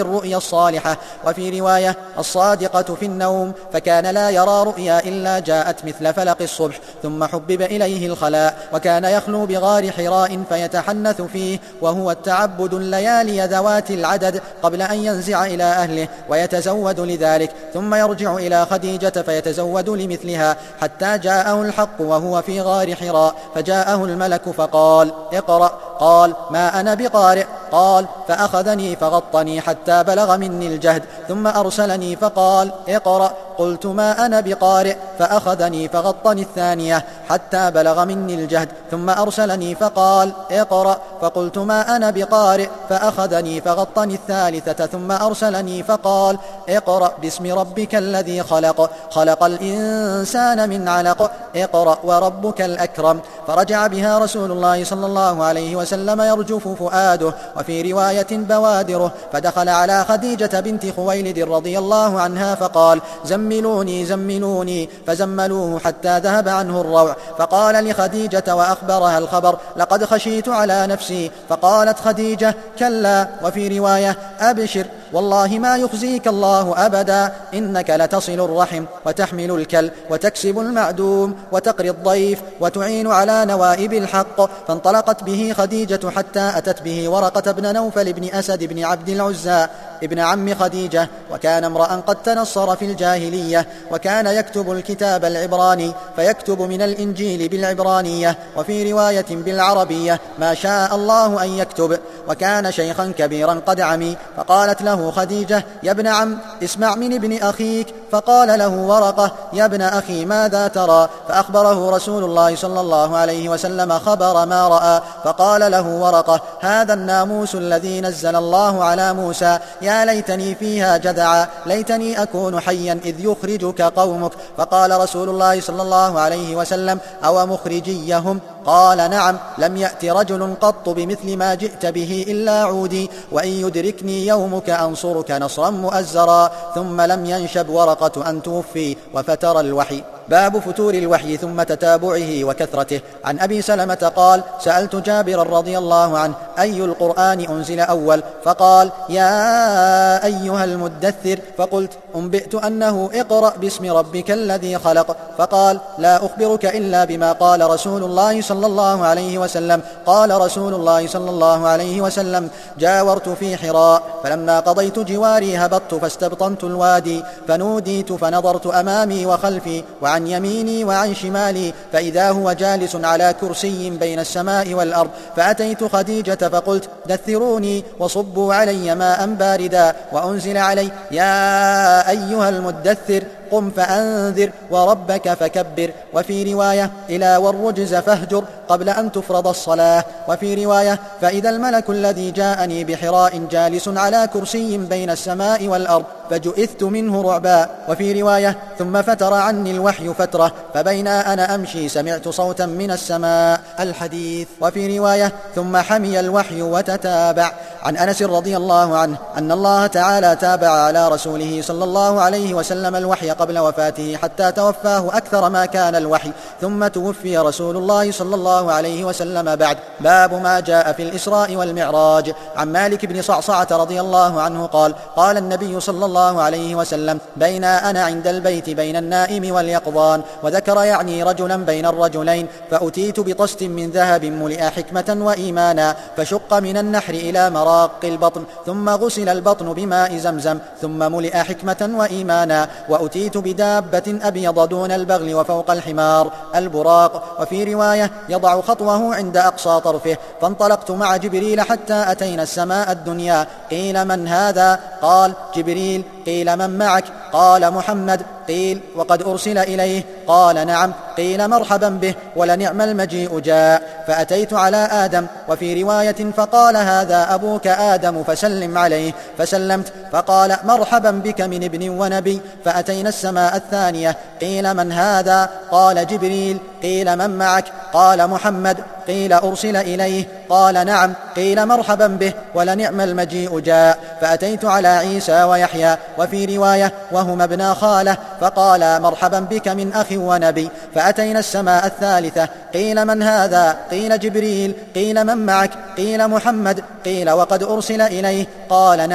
S2: الصالحة. وفي رواية الصادقة في النوم، فكان لا يرى رؤيا إلا جاءت مثل فلق الصبح. ثم حبب إليه الخلاء، وكان يخلو بغار حراء فيتحنث فيه، وهو التعبد الليالي ذوات العدد قبل أن ينزع إلى أهله ويتزود لذلك، ثم يرجع إلى خديجة فيتزود لمثلها، حتى جاءه الحق وهو في غار حراء، فجاءه الملك فقال: اقرأ. قال: ما أنا بقارئ. قال: فأخذني فغطني حتى بلغ مني الجهد، ثم أرسلني فقال: اقرأ. قلت: ما أنا بقارئ. فأخذني فغطني الثانية حتى بلغ مني الجهد، ثم أرسلني فقال: اقرأ. فقلت: ما أنا بقارئ. فأخذني فغطني الثالثة، ثم أرسلني فقال: اقرأ باسم ربك الذي خلق، خلق الإنسان من علق، اقرأ وربك الأكرم. فرجع بها رسول الله صلى الله عليه وسلم يرجف فؤاده، وفي رواية بوادره، فدخل على خديجة بنت خويلد رضي الله عنها فقال: زملوني زملوني، فزملوه حتى ذهب عنه الروع. فقال لخديجة وأخبرها الخبر: لقد خشيت على نفسي. فقالت خديجة: كلا. وفي رواية: أبشر، والله ما يخزيك الله أبدا، إنك لتصل الرحم وتحمل الكل وتكسب المعدوم وتقري الضيف وتعين على نوائب الحق. فانطلقت به خديجة حتى أتت به ورقة بن نوفل بن أسد بن عبد العزى ابن عم خديجة، وكان امرأ قد تنصر في الجاهلية، وكان يكتب الكتاب العبراني، فيكتب من الإنجيل بالعبرانية، وفي رواية بالعربية ما شاء الله أن يكتب، وكان شيخا كبيرا قد عمي. فقالت له خديجة: يا ابن عم، اسمع من ابن أخيك. فقال له ورقة: يا ابن أخي، ماذا ترى؟ فأخبره رسول الله صلى الله عليه وسلم خبر ما رأى. فقال له ورقة: هذا الناموس الذي نزل الله على موسى، يا ليتني فيها جذعا، ليتني أكون حيا إذ يخرجك قومك. فقال رسول الله صلى الله عليه وسلم: أو مخرجيهم؟ قال: نعم، لم يأت رجل قط بمثل ما جئت به إلا عودي، وإن يدركني يومك أنصرك نصرا مؤزرا. ثم لم ينشب ورقة أن توفي وفتر الوحي. باب فتور الوحي ثم تتابعه وكثرته. عن أبي سلمة قال: سألت جابر رضي الله عنه: أي القرآن أنزل أول؟ فقال: يا أيها المدثر. فقلت: أنبئت أنه اقرأ باسم ربك الذي خلق. فقال: لا أخبرك إلا بما قال رسول الله صلى الله عليه وسلم. قال رسول الله صلى الله عليه وسلم: جاورت في حراء، فلما قضيت جواري هبطت فاستبطنت الوادي، فنوديت فنظرت أمامي وخلفي وعن يميني وعن شمالي، فإذا هو جالس على كرسي بين السماء والأرض. فأتيت خديجة فقلت: دثروني وصبوا علي ماء باردا. وأنزل علي: يا أيها المدثر، قم فأنذر وربك فكبر. وفي رواية: إلى والرجز فاهجر، قبل أن تفرض الصلاة. وفي رواية: فإذا الملك الذي جاءني بحراء جالس على كرسي بين السماء والأرض، فجئثت منه رعبا. وفي رواية: ثم فتر عني الوحي فترة، فبينا أنا أمشي سمعت صوتا من السماء. الحديث. وفي رواية: ثم حمي الوحي وتتابع. عن أنس رضي الله عنه أن الله تعالى تابع على رسوله صلى الله عليه وسلم الوحي قبل وفاته حتى توفاه أكثر ما كان الوحي، ثم توفي رسول الله صلى الله عليه وسلم بعد. باب ما جاء في الإسراء والمعراج. عن مالك بن صعصعة رضي الله عنه قال: قال النبي صلى الله عليه وسلم: بين أنا عند البيت بين النائم واليقظان، وذكر يعني رجلا بين الرجلين، فأتيت بطست من ذهب ملئ حكمة وإيمانا، فشق من النحر إلى مراق البطن، ثم غسل البطن بماء زمزم، ثم ملئ حكمة وإيمانا. وأتيت بدابة أبيض دون البغل وفوق الحمار البراق. وفي رواية: يضع خطوه عند أقصى طرفه. فانطلقت مع جبريل حتى أتينا السماء الدنيا. قيل: من هذا؟ قال: جبريل. قيل: من معك؟ قال: محمد. قيل: وقد أرسل إليه؟ قال: نعم. قيل: مرحبا به، ولنعم المجيء جاء. فأتيت على آدم. وفي رواية: فقال: هذا أبوك آدم فسلم عليه. فسلمت، فقال: مرحبا بك من ابن ونبي. فأتينا السماء الثانية. قيل: من هذا؟ قال: جبريل. قيل: من معك؟ قال: محمد. قيل: أرسل إليه؟ قال: نعم. قيل: مرحبا به، ولنعم المجيء جاء. فأتيت على عيسى ويحيى. وفي رواية: وهما ابنا خالة. فقال: مرحبا بك من أخ ونبي. فأتينا السماء الثالثة. قيل: من هذا؟ قيل: جبريل. قيل: من معك؟ قيل: محمد. قيل: وقد أرسل إليه؟ قال: نعم.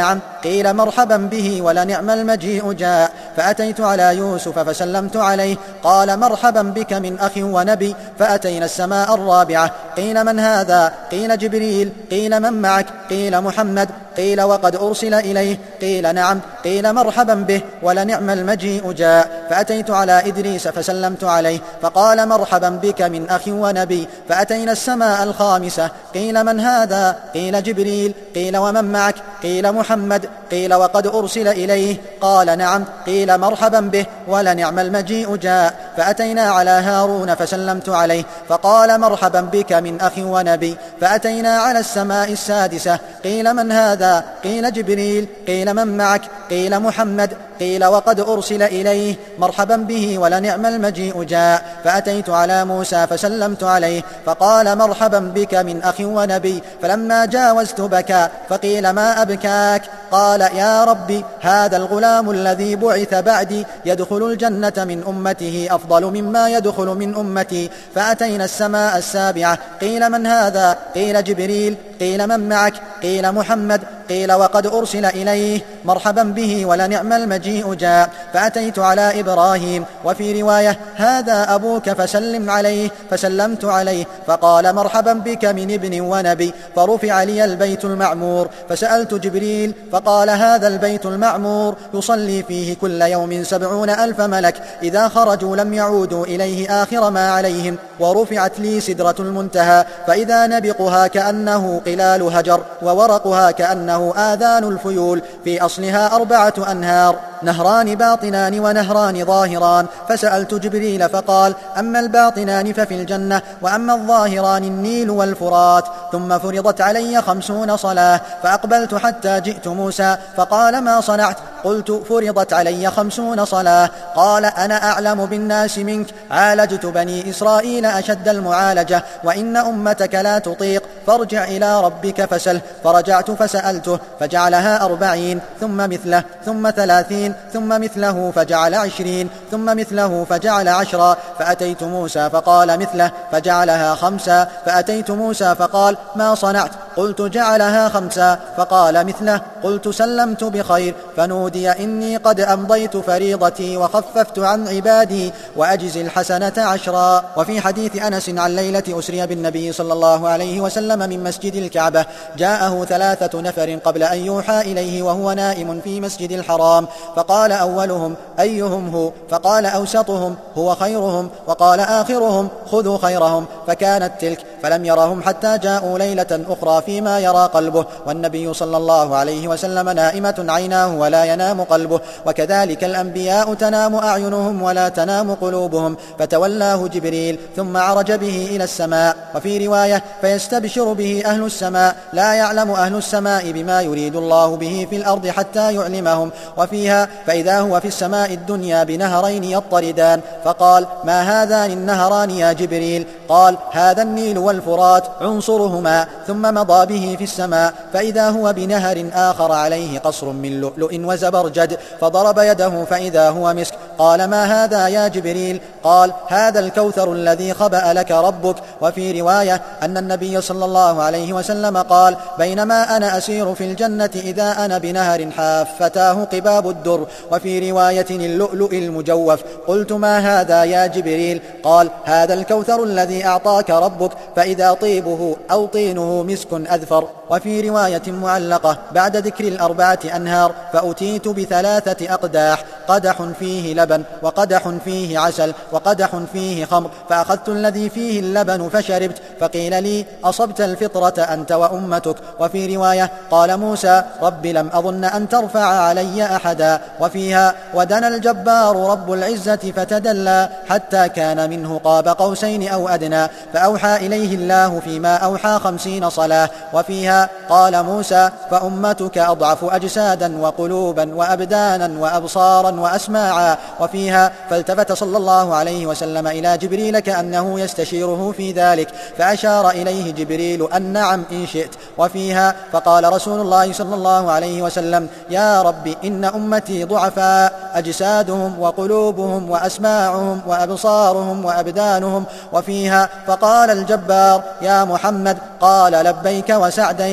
S2: قيل مرحبا به ولنعم المجيء جاء. فأتيت على يوسف فسلمت عليه، قال مرحبا بك من أخ ونبي. فأتينا السماء الرابعة، قيل من هذا؟ قيل جبريل. قيل من معك؟ قيل محمد. قيل وقد أرسل إليه؟ قيل نعم. قيل مرحبا به ولنعم المجيء جاء. فأتيت على إدريس فسلمت عليه، فقال مرحبا بك من أخ ونبي. فأتينا السماء الخامسة، قيل من هذا؟ قيل جبريل. قيل ومن معك؟ قيل محمد. قيل وقد أرسل إليه؟ قال نعم. قيل مرحبا به ولنعم المجيء جاء. فأتينا على هارون فسلمت عليه، فقال مرحبا بك من أخ ونبي. فأتينا على السماء السادسة، قيل من هذا؟ قيل جبريل. قيل من معك؟ قيل محمد. قيل وقد أرسل إليه؟ مرحبا به ولنعم المجيء جاء. فأتيت على موسى فسلمت عليه، فقال مرحبا بك من أخ ونبي. فلما جاوزت بكى، فقيل ما أبكاك؟ قال يا ربي هذا الغلام الذي بعث بعدي يدخل الجنة من أمته أفضل مما يدخل من أمتي. فأتينا السماء السابعة، قيل من هذا؟ قيل جبريل. قيل من معك؟ قيل محمد. قيل وقد أرسل إليه؟ مرحبا به ولنعم المجيء جاء. فأتيت على إبراهيم، وفي رواية هذا أبوك فسلم عليه. فسلمت عليه، فقال مرحبا بك من ابن ونبي. فرفع لي البيت المعمور، فسألت جبريل فقال هذا البيت المعمور يصلي فيه كل يوم 70,000 ملك، إذا خرجوا لم يعودوا إليه آخر ما عليهم. ورفعت لي سدرة المنتهى، فإذا نبقها كأنه قلال هجر، وورقها كأنه آذان الفيول. في أصلها 4 أنهار، نهران باطنان ونهران ظاهران. فسألت جبريل فقال أما الباطنان ففي الجنة، وأما الظاهران النيل والفرات. ثم فرضت علي 50 صلاة، فأقبلت حتى جئت موسى فقال ما صنعت؟ قلت فرضت علي 50 صلاة. قال أنا أعلم بالناس منك، عالجت بني إسرائيل أشد المعالجة، وإن أمتك لا تطيق، فارجع إلى ربك فسل. فرجعت فسألته فجعلها 40، ثم مثله، ثم 30، ثم مثله فجعل 20، ثم مثله فجعل 10. فأتيت موسى فقال مثله، فجعلها 5. فأتيت موسى فقال ما صنعت؟ قلت جعلها 5. فقال مثله. قلت سلمت بخير. فنودي إني قد أمضيت فريضتي وخففت عن عبادي، وأجزي الحسنة 10. وفي حديث أنس عن ليلة أسري بالنبي صلى الله عليه وسلم من مسجد الكعبة، جاءه 3 نفر قبل أن يوحى إليه وهو نائم في مسجد الحرام، فقال أولهم أيهم هو؟ فقال أوسطهم هو خيرهم، وقال آخرهم خذوا خيرهم. فكانت تلك، فلم يرهم حتى جاءوا ليلة أخرى فيما يرى قلبه، والنبي صلى الله عليه وسلم نائمة عيناه ولا ينام قلبه. وكذلك الأنبياء تنام أعينهم ولا تنام قلوبهم. فتولاه جبريل ثم عرج به إلى السماء. وفي رواية فيستبشر به أهل السماء، لا يعلم أهل السماء بما يريد الله به في الأرض حتى يعلمهم. وفيها فإذا هو في السماء الدنيا بنهرين يضطردان، فقال ما هذان النهران يا جبريل؟ قال هذا النيل والفرات عنصرهما. ثم مضى به في السماء، فإذا هو بنهر آخر عليه قصر من لؤلؤ وزبرجد، فضرب يده فإذا هو مسك. قال ما هذا يا جبريل؟ قال هذا الكوثر الذي خبأ لك ربك. وفي رواية أن النبي صلى الله عليه وسلم قال بينما أنا أسير في الجنة إذا أنا بنهر حافتاه قباب الدر. وفي رواية اللؤلؤ المجوف. قلت ما هذا يا جبريل؟ قال هذا الكوثر الذي أعطاك ربك، فإذا طيبه أو طينه مسك أذفر. وفي رواية معلقة بعد ذكر 4 أنهار فأتيت ب3 أقداح، قدح فيه لبن، وقدح فيه عسل، وقدح فيه خمر، فأخذت الذي فيه اللبن فشربت. فقيل لي أصبت الفطرة أنت وأمتك. وفي رواية قال موسى رب لم أظن أن ترفع علي أحدا. وفيها ودنا الجبار رب العزة فتدلى حتى كان منه قاب قوسين أو أدنى، فأوحى إليه الله فيما أوحى 50 صلاة. وفيها قال موسى فأمتك أضعف أجسادا وقلوبا وأبدانا وأبصارا وأسماعا. وفيها فالتفت صلى الله عليه وسلم إلى جبريل كأنه يستشيره في ذلك، فأشار إليه جبريل أن نعم إن شئت. وفيها فقال رسول الله صلى الله عليه وسلم يا رب إن أمتي ضعفاء أجسادهم وقلوبهم وأسماعهم وأبصارهم وأبدانهم. وفيها فقال الجبار يا محمد قال لبيك وسعديك.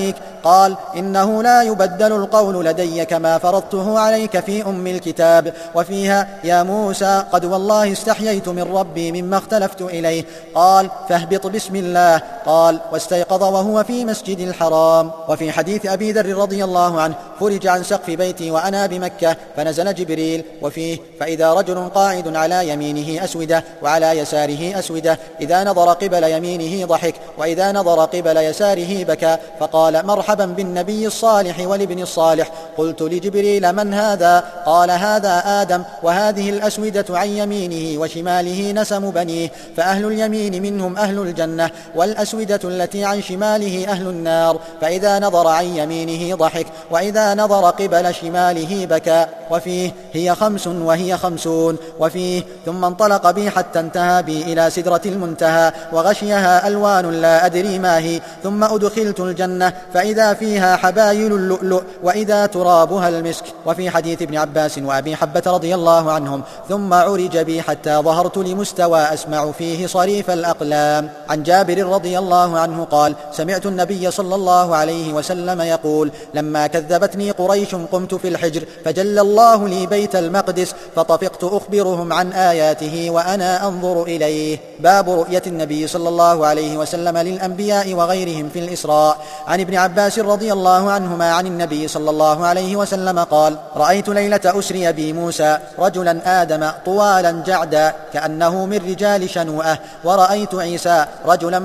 S2: قال إنه لا يبدل القول لدي كما فرضته عليك في أم الكتاب. وفيها يا موسى قد والله استحييت من ربي مما اختلفت إليه. قال فاهبط بسم الله. قال واستيقظ وهو في مسجد الحرام. وفي حديث أبي ذر رضي الله عنه فرج عن سقف بيتي وأنا بمكة فنزل جبريل. وفيه فإذا رجل قاعد على يمينه أسودة وعلى يساره أسودة، إذا نظر قبل يمينه ضحك وإذا نظر قبل يساره بكى، فقال مرحبا بالنبي الصالح والابن الصالح. قلت لجبريل من هذا؟ قال هذا آدم، وهذه الأسودة عن يمينه وشماله نسم بنيه، فأهل اليمين منهم أهل الجنة، والأسودة التي عن شماله أهل النار. فإذا نظر عن يمينه ضحك وإذا نظر قبل شماله بكى. وفيه هي 5 وهي 50. وفيه ثم انطلق بي حتى انتهى بي إلى سدرة المنتهى وغشيها ألوان لا أدري ما هي، ثم أدخلت الجنة فإذا فيها حبايل اللؤلؤ وإذا ترابها المسك. وفي حديث ابن عباس وأبي حبة رضي الله عنهم ثم عرج بي حتى ظهرت لمستوى أسمع فيه صريف الأقلام. عن جابر رضي الله عنه قال سمعت النبي صلى الله عليه وسلم يقول لما كذبتني قريش قمت في الحجر فجل الله لي بيت المقدس فطفقت أخبرهم عن آياته وأنا أنظر إليه. باب رؤية النبي صلى الله عليه وسلم للأنبياء وغيرهم في الإسراء. عن ابن عباس رضي الله عنهما عن النبي صلى الله عليه وسلم قال رأيت ليلة أسري بي موسى رجلا آدم طوالا جعدا كأنه من رجال شنوءة، ورأيت عيسى رجلا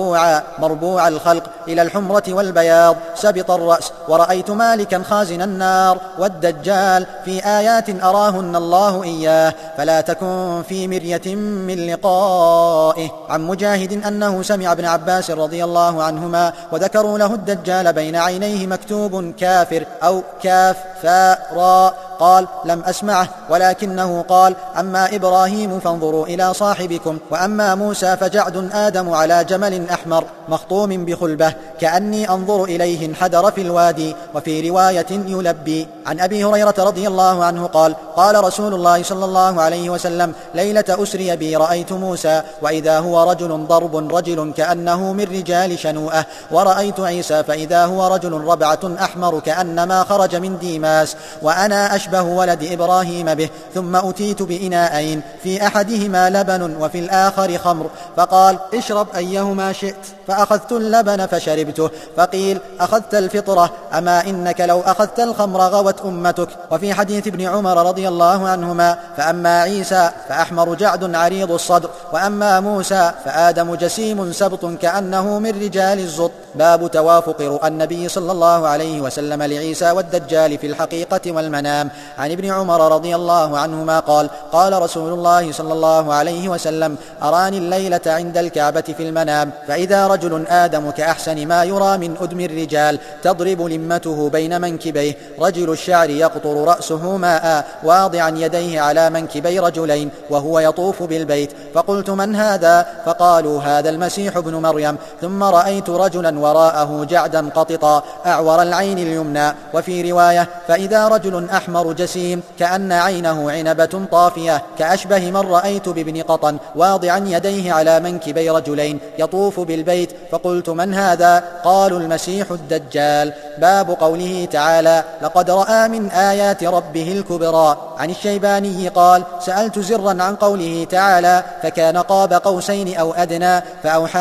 S2: مربوع الخلق إلى الحمرة والبياض سبط الرأس، ورأيت مالكا خازن النار والدجال في آيات أراهن الله إياه، فلا تكن في مرية من لقائه. عن مجاهد أنه سمع ابن عباس رضي الله عنهما وذكروا له الدجال بين عينيه مكتوب كافر أو كاف فاء راء، قال لم أسمعه، ولكنه قال أما إبراهيم فانظروا إلى صاحبكم، وأما موسى فجعد آدم على جمل أحمر مخطوم بخلبة كأني أنظر إليه انحدر في الوادي. وفي رواية يلبي. عن أبي هريرة رضي الله عنه قال قال رسول الله صلى الله عليه وسلم ليلة أسري بي رأيت موسى وإذا هو رجل ضرب رجل كأنه من رجال شنوءة، ورأيت عيسى فإذا هو رجل ربعة أحمر كأنما خرج من ديماس، وأنا أشبه ولد إبراهيم به. ثم أتيت بإناءين في أحدهما لبن وفي الآخر خمر، فقال اشرب أيهما شئت، فأخذت اللبن فشربته، فقيل أخذت الفطرة، أما إنك لو أخذت الخمر غوت أمتك. وفي حديث ابن عمر رضي الله عنهما فأما عيسى فأحمر جعد عريض الصدر، وأما موسى فآدم جسيم سبط كأنه من رجال الزط. باب توافق رؤى النبي صلى الله عليه وسلم لعيسى والدجال في الحقيقة والمنام. عن ابن عمر رضي الله عنهما قال قال رسول الله صلى الله عليه وسلم أراني الليلة عند الكعبة في المنام فإذا رجل آدم كأحسن ما يرى من أدم الرجال تضرب لمته بين منكبيه، رجل الشعر يقطر رأسه ماء واضعا يديه على منكبي رجلين وهو يطوف بالبيت. فقلت من هذا؟ فقالوا هذا المسيح ابن مريم. ثم رأيت رجلا وراءه جعدا قططا أعور العين اليمنى. وفي رواية فإذا رجل أحمر جسيم كأن عينه عنبة طافية كأشبه من رأيت بابن قطن واضعا يديه على منكبي رجلين يطوف بالبيت. فقلت من هذا؟ قالوا المسيح الدجال. باب قوله تعالى لقد رأى من آيات ربه الكبرى. عن الشيباني قال سألت زرا عن قوله تعالى فكان قاب قوسين أو أدنى فأوحى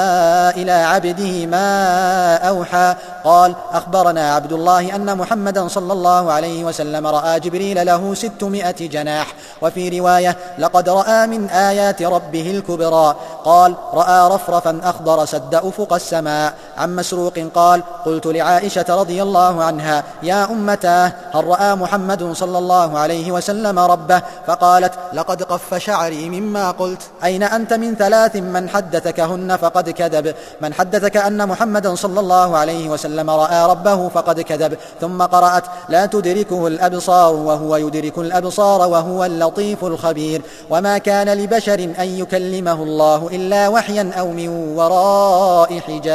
S2: إلى عبده ما أوحى. قال أخبرنا عبد الله أن محمدا صلى الله عليه وسلم رأى جبريل له 600 جناح. وفي رواية لقد رأى من آيات ربه الكبرى. قال رأى رفرفا أخضر سد أفق السماء. عن مسروق قال قلت لعائشة رضي الله عنها يا أمتاه هل رأى محمد صلى الله عليه وسلم ربه؟ فقالت لقد قف شعري مما قلت. أين أنت من 3 من حدثكهن فقد كذب. من حدثك أن محمدا صلى الله عليه وسلم رأى ربه فقد كذب. ثم قرأت لا تدركه الأبصار وهو يدرك الأبصار وهو اللطيف الخبير. وما كان لبشر أن يكلمه الله إلا وحيا أو من وراء حجاب.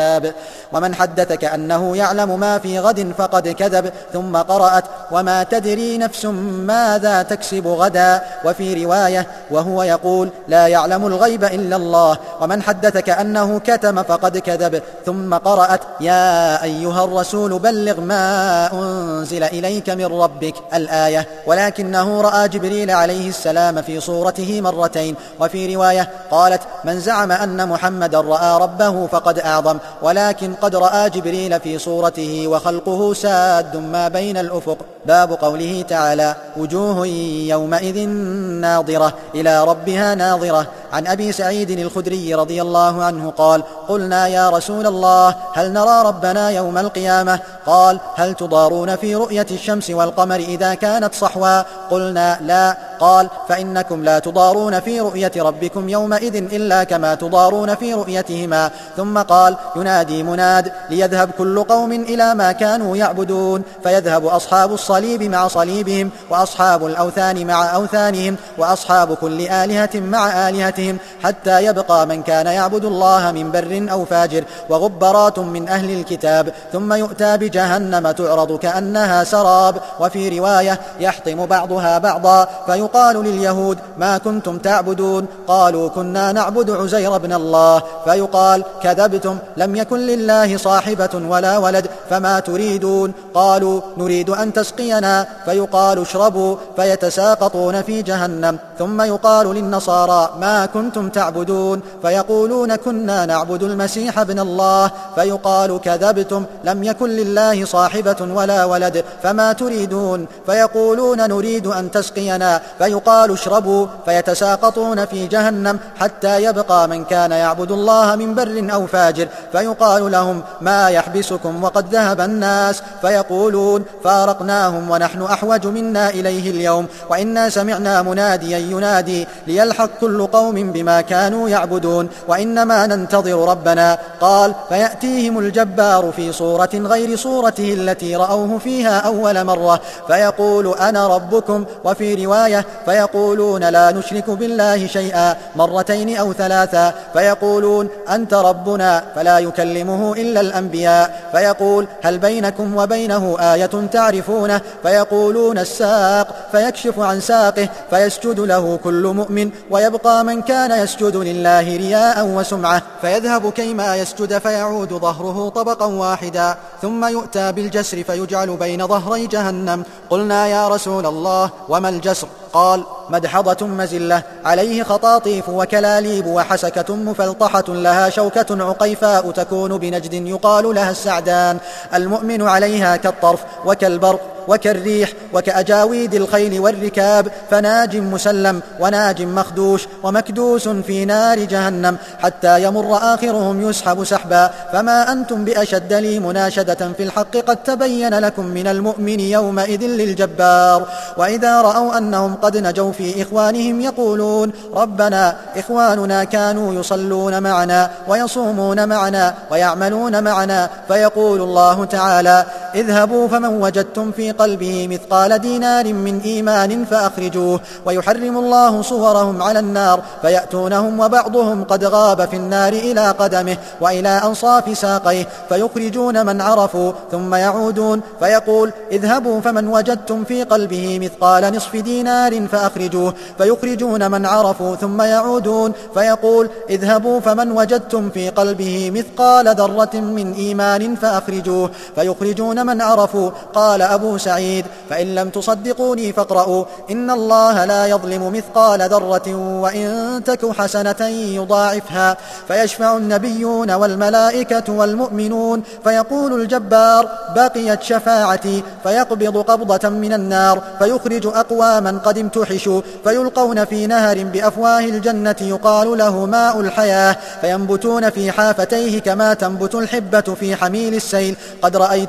S2: ومن حدثك أنه يعلم ما في غد فقد كذب. ثم قرأت وما تدري نفس ماذا تكسب غدا. وفي رواية وهو يقول لا يعلم الغيب إلا الله. ومن حدثك أنه كتم فقد كذب. ثم قرأت يا أيها الرسول بلغ ما أنزل إليك من ربك الآية. ولكنه رأى جبريل عليه السلام في صورته مرتين. وفي رواية قالت من زعم أن محمد رأى ربه فقد أعظم، ولكن قد رأى جبريل في صورته وخلقه ساد ما بين الأفق. باب قوله تعالى وجوه يومئذ ناظرة إلى ربها ناظرة. عن أبي سعيد الخدري رضي الله عنه قال قلنا يا رسول الله هل نرى ربنا يوم القيامة؟ قال هل تضارون في رؤية الشمس والقمر إذا كانت صحوا؟ قلنا لا. قال فإنكم لا تضارون في رؤية ربكم يومئذ إلا كما تضارون في رؤيتهما. ثم قال ينادي مناد ليذهب كل قوم إلى ما كانوا يعبدون، فيذهب أصحاب الصليب مع صليبهم، وأصحاب الأوثان مع أوثانهم، وأصحاب كل آلهة مع آلهتهم، حتى يبقى من كان يعبد الله من بر أو فاجر، وغبرات من أهل الكتاب. ثم يؤتى بجهنم تعرض كأنها سراب. وفي رواية يحطم بعضها بعضا، فيقال لليهود ما كنتم تعبدون؟ قالوا كنا نعبد عزير بن الله. فيقال كذبتم، لم يكن لله صاحبة ولا ولد، فما تريدون؟ قالوا نريد أن تسقينا. فيقال اشربوا، فيتساقطون في جهنم. ثم يقال للنصارى ما كنتم تعبدون؟ فيقولون كنا نعبد المسيح ابن الله. فيقال كذبتم، لم يكن لله صاحبة ولا ولد، فما تريدون؟ فيقولون نريد أن تسقينا. فيقال اشربوا، فيتساقطون في جهنم حتى يبقى من كان يعبد الله من بر أو فاجر. فيقال لهم ما يحبسكم وقد ذهب الناس؟ فيقولون فارقناهم ونحن أحوج منا إليه اليوم، وإنا سمعنا مناديا ينادي ليلحق كل قوم بما كانوا يعبدون، وإنما ننتظر ربنا. قال فيأتيهم الجبار في صورة غير صورته التي رأوه فيها أول مرة، فيقول أنا ربكم. وفي رواية فيقولون لا نشرك بالله شيئا مرتين أو ثلاثا. فيقولون أنت ربنا، فلا يكلمه إلا الأنبياء. فيقول هل بينكم وبينه آية تعرفونه؟ فيقولون الساق. فيكشف عن ساقه فيسجد له كل مؤمن، ويبقى من كان يسجد لله رياء وسمعة، فيذهب كيما يسجد فيعود ظهره طبقا واحدا. ثم يؤتى بالجسر فيجعل بين ظهري جهنم. قلنا يا رسول الله وما الجسر؟ قال مدحضة مزلة عليه خطاطيف وكلاليب وحسكة مفلطحة لها شوكة عقيفاء تكون بنجد يقال لها السعدان. المؤمن عليها كالطرف وكالبرق وكالريح وكأجاويد الخيل والركاب، فناج مسلم وناج مخدوش ومكدوس في نار جهنم، حتى يمر آخرهم يسحب سحبا. فما أنتم بأشد لي مناشدة في الحق، قد تبين لكم من المؤمن يومئذ للجبار. وإذا رأوا أنهم قد نجوا في إخوانهم يقولون ربنا إخواننا كانوا يصلون معنا ويصومون معنا ويعملون معنا. فيقول الله تعالى اذهبوا فمن وجدتم في قلبه مثقال دينار من إيمان فأخرجوه. ويحرم الله صورهم على النار، فيأتونهم وبعضهم قد غاب في النار إلى قدمه وإلى أنصاف ساقيه، فيخرجون من عرفوا ثم يعودون. فيقول اذهبوا فمن وجدتم في قلبه مثقال نصف دينار فأخرجوه. فيخرجون من عرفوا ثم يعودون. فيقول اذهبوا فمن وجدتم في قلبه مثقال ذرة من إيمان فأخرجوه. فيخرجون من عرفوا. قال أبو سعيد فإن لم تصدقوني فاقرؤوا إن الله لا يظلم مثقال ذرة وإن تك حسنة يضاعفها. فيشفع النبيون والملائكة والمؤمنون. فيقول الجبار بقيت شفاعتي، فيقبض قبضة من النار، فيخرج أقواما قد امتحشوا، فيلقون في نهر بأفواه الجنة يقال له ماء الحياة، فينبتون في حافتيه كما تنبت الحبة في حميل السيل. قد رأيتموها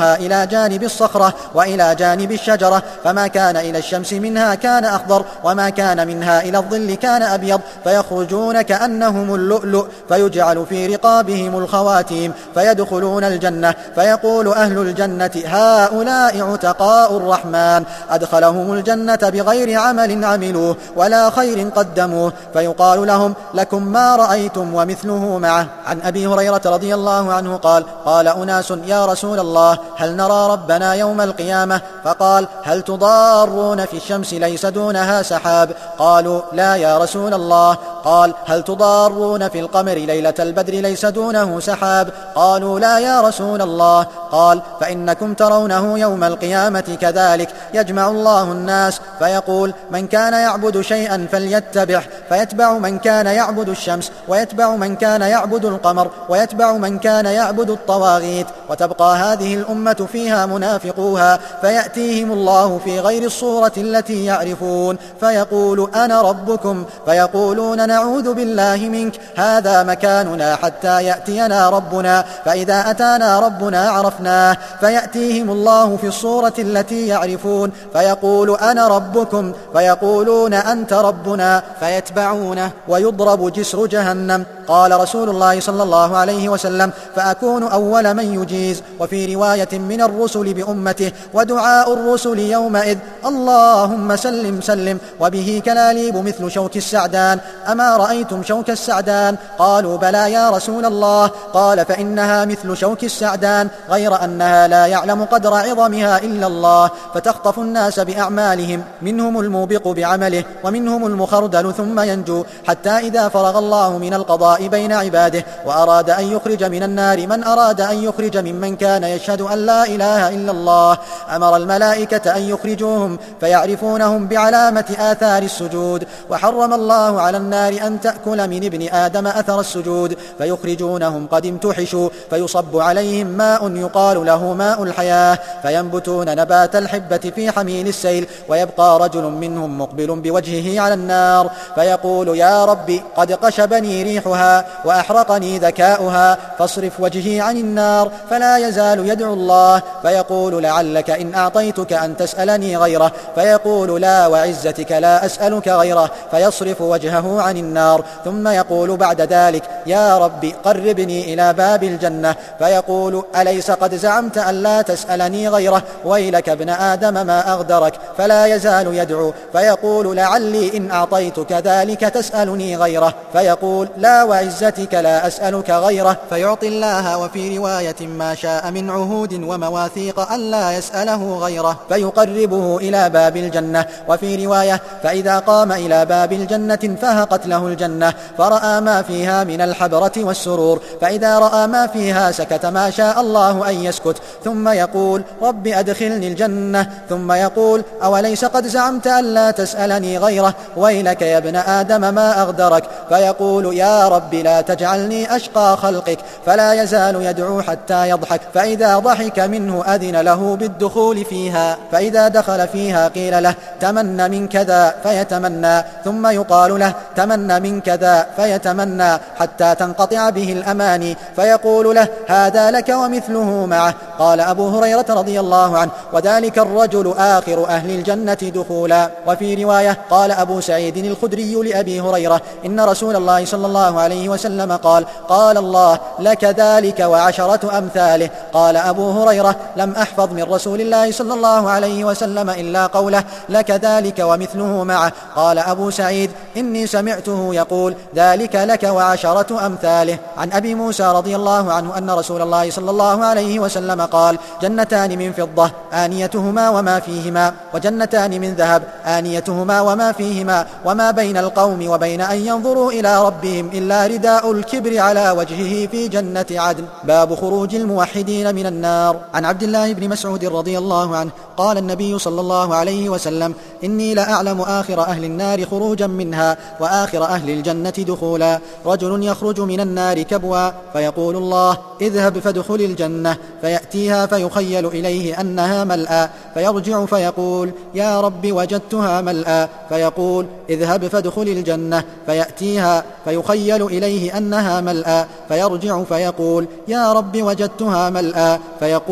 S2: منها إلى جانب الصخرة وإلى جانب الشجرة، فما كان إلى الشمس منها كان أخضر، وما كان منها إلى الظل كان أبيض، فيخرجون كأنهم اللؤلؤ، فيجعل في رقابهم الخواتيم، فيدخلون الجنة، فيقول أهل الجنة هؤلاء عتقاء الرحمن، أدخلهم الجنة بغير عمل عملوه ولا خير قدموه، فيقال لهم لكم ما رأيتم ومثله معه. عن أبي هريرة رضي الله عنه قال: قال أناس: يا رسول الله، هل نرى ربنا يوم القيامة؟ فقال: هل تضارون في الشمس ليس دونها سحاب؟ قالوا: لا يا رسول الله. قال: هل تضارون في القمر ليلة البدر ليس دونه سحاب؟ قالوا: لا يا رسول الله. قال: فإنكم ترونه يوم القيامة كذلك، يجمع الله الناس فيقول: من كان يعبد شيئا فليتبعه، فيتبع من كان يعبد الشمس، ويتبع من كان يعبد القمر، ويتبع من كان يعبد الطواغيت، وتبقى هذه الأمة فيها منافقوها، فيأتيهم الله في غير الصورة التي يعرفون، فيقول: أنا ربكم، فيقولون: نعوذ بالله منك، هذا مكاننا حتى يأتينا ربنا، فإذا أتانا ربنا عرفناه، فيأتيهم الله في الصورة التي يعرفون، فيقول: أنا ربكم، فيقولون: أنت ربنا، فيتبعونه، ويضرب جسر جهنم. قال رسول الله صلى الله عليه وسلم: فأكون أول من يجيز. وفي رواية من الرسل بأمته: ودعاء الرسل يومئذ: اللهم سلم سلم، وبه كلاليب مثل شوك السعدان. أما رأيتم شوك السعدان؟ قالوا: بلى يا رسول الله. قال: فإنها مثل شوك السعدان، غير أنها لا يعلم قدر عظمها إلا الله، فتخطف الناس بأعمالهم، منهم الموبق بعمله، ومنهم المخردل ثم ينجو، حتى إذا فرغ الله من القضاء بين عباده وأراد أن يخرج من النار من أراد أن يخرج ممن كان يشهد أن لا إله إلا الله، أمر الملائكة أن يخرجوهم، فيعرفونهم بعلامة آثار السجود. وحرم الله على النار أن تأكل من ابن آدم أثر السجود، فيخرجونهم قد امتحشوا، فيصب عليهم ماء يقال له ماء الحياة، فينبتون نبات الحبة في حميل السيل، ويبقى رجل منهم مقبل بوجهه على النار، فيقول: يا ربي، قد قشبني ريحها وأحرقني ذكاؤها، فاصرف وجهي عن النار. فلا يزال يدعو الله، فيقول: لعلك إن أعطيتك أن تسألني غيره، فيقول: لا وعزتك لا أسألك غيره، فيصرف وجهه عن النار. ثم يقول بعد ذلك: يا ربي، قربني إلى باب الجنة، فيقول: أليس قد زعمت أن لا تسألني غيره؟ ويلك ابن آدم ما أغدرك. فلا يزال يدعو، فيقول: لعلي إن أعطيتك ذلك تسألني غيره، فيقول: لا وعزتك لا أسألك غيره، فيعطي الله. وفي رواية: ما شاء من عهود ومواثيق أن لا يسأله غيره، فيقربه إلى باب الجنة. وفي رواية: فإذا قام إلى باب الجنة انفهقت له الجنة، فرأى ما فيها من الحبرة والسرور، فإذا رأى ما فيها سكت ما شاء الله أن يسكت، ثم يقول: رب أدخلني الجنة. ثم يقول: أوليس قد زعمت أن لا تسألني غيره؟ ويلك يا ابن آدم ما أغدرك. فيقول: يا رب، لا تجعلني أشقى خلقك. فلا يزال يدعو حتى يضحك، فإذا ضحك منه أذن له بالدخول فيها، فإذا دخل فيها قيل له: تمنى من كذا، فيتمنى، ثم يقال له: تمنى من كذا، فيتمنى، حتى تنقطع به الأماني، فيقول له: هذا لك ومثله معه. قال أبو هريرة رضي الله عنه: وذلك الرجل آخر أهل الجنة دخولا. وفي رواية: قال أبو سعيد الخدري لأبي هريرة: إن رسول الله صلى الله عليه وسلم قال: قال الله: لك ذلك وعشرة أمثاله. قال أبو هريرة: لم أحفظ من رسول الله صلى الله عليه وسلم إلا قوله: لك ذلك ومثله معه. قال أبو سعيد: إني سمعته يقول: ذلك لك وعشرة أمثاله. عن أبي موسى رضي الله عنه أن رسول الله صلى الله عليه وسلم قال: جنتان من فضة آنيتهما وما فيهما، وجنتان من ذهب آنيتهما وما فيهما، وما بين القوم وبين أن ينظروا إلى ربهم إلا رداء الكبر على وجهه في جنة عدن. باب خروج الموحدين من النار. عن عبد الله بن مسعود رضي الله عنه قال النبي صلى الله عليه وسلم: إني لأعلم آخر أهل النار خروجا منها وآخر أهل الجنة دخولا. رجل يخرج من النار كبوا، فيقول الله: اذهب فادخل الجنة، فيأتيها فيخيل إليه أنها ملأى، فيرجع فيقول: يا رب وجدتها ملأى، فيقول: اذهب فادخل الجنة، فيأتيها فيخيل إليه أنها ملأى، فيرجع فيقول: يا رب وجدتها ملأى، فيقول: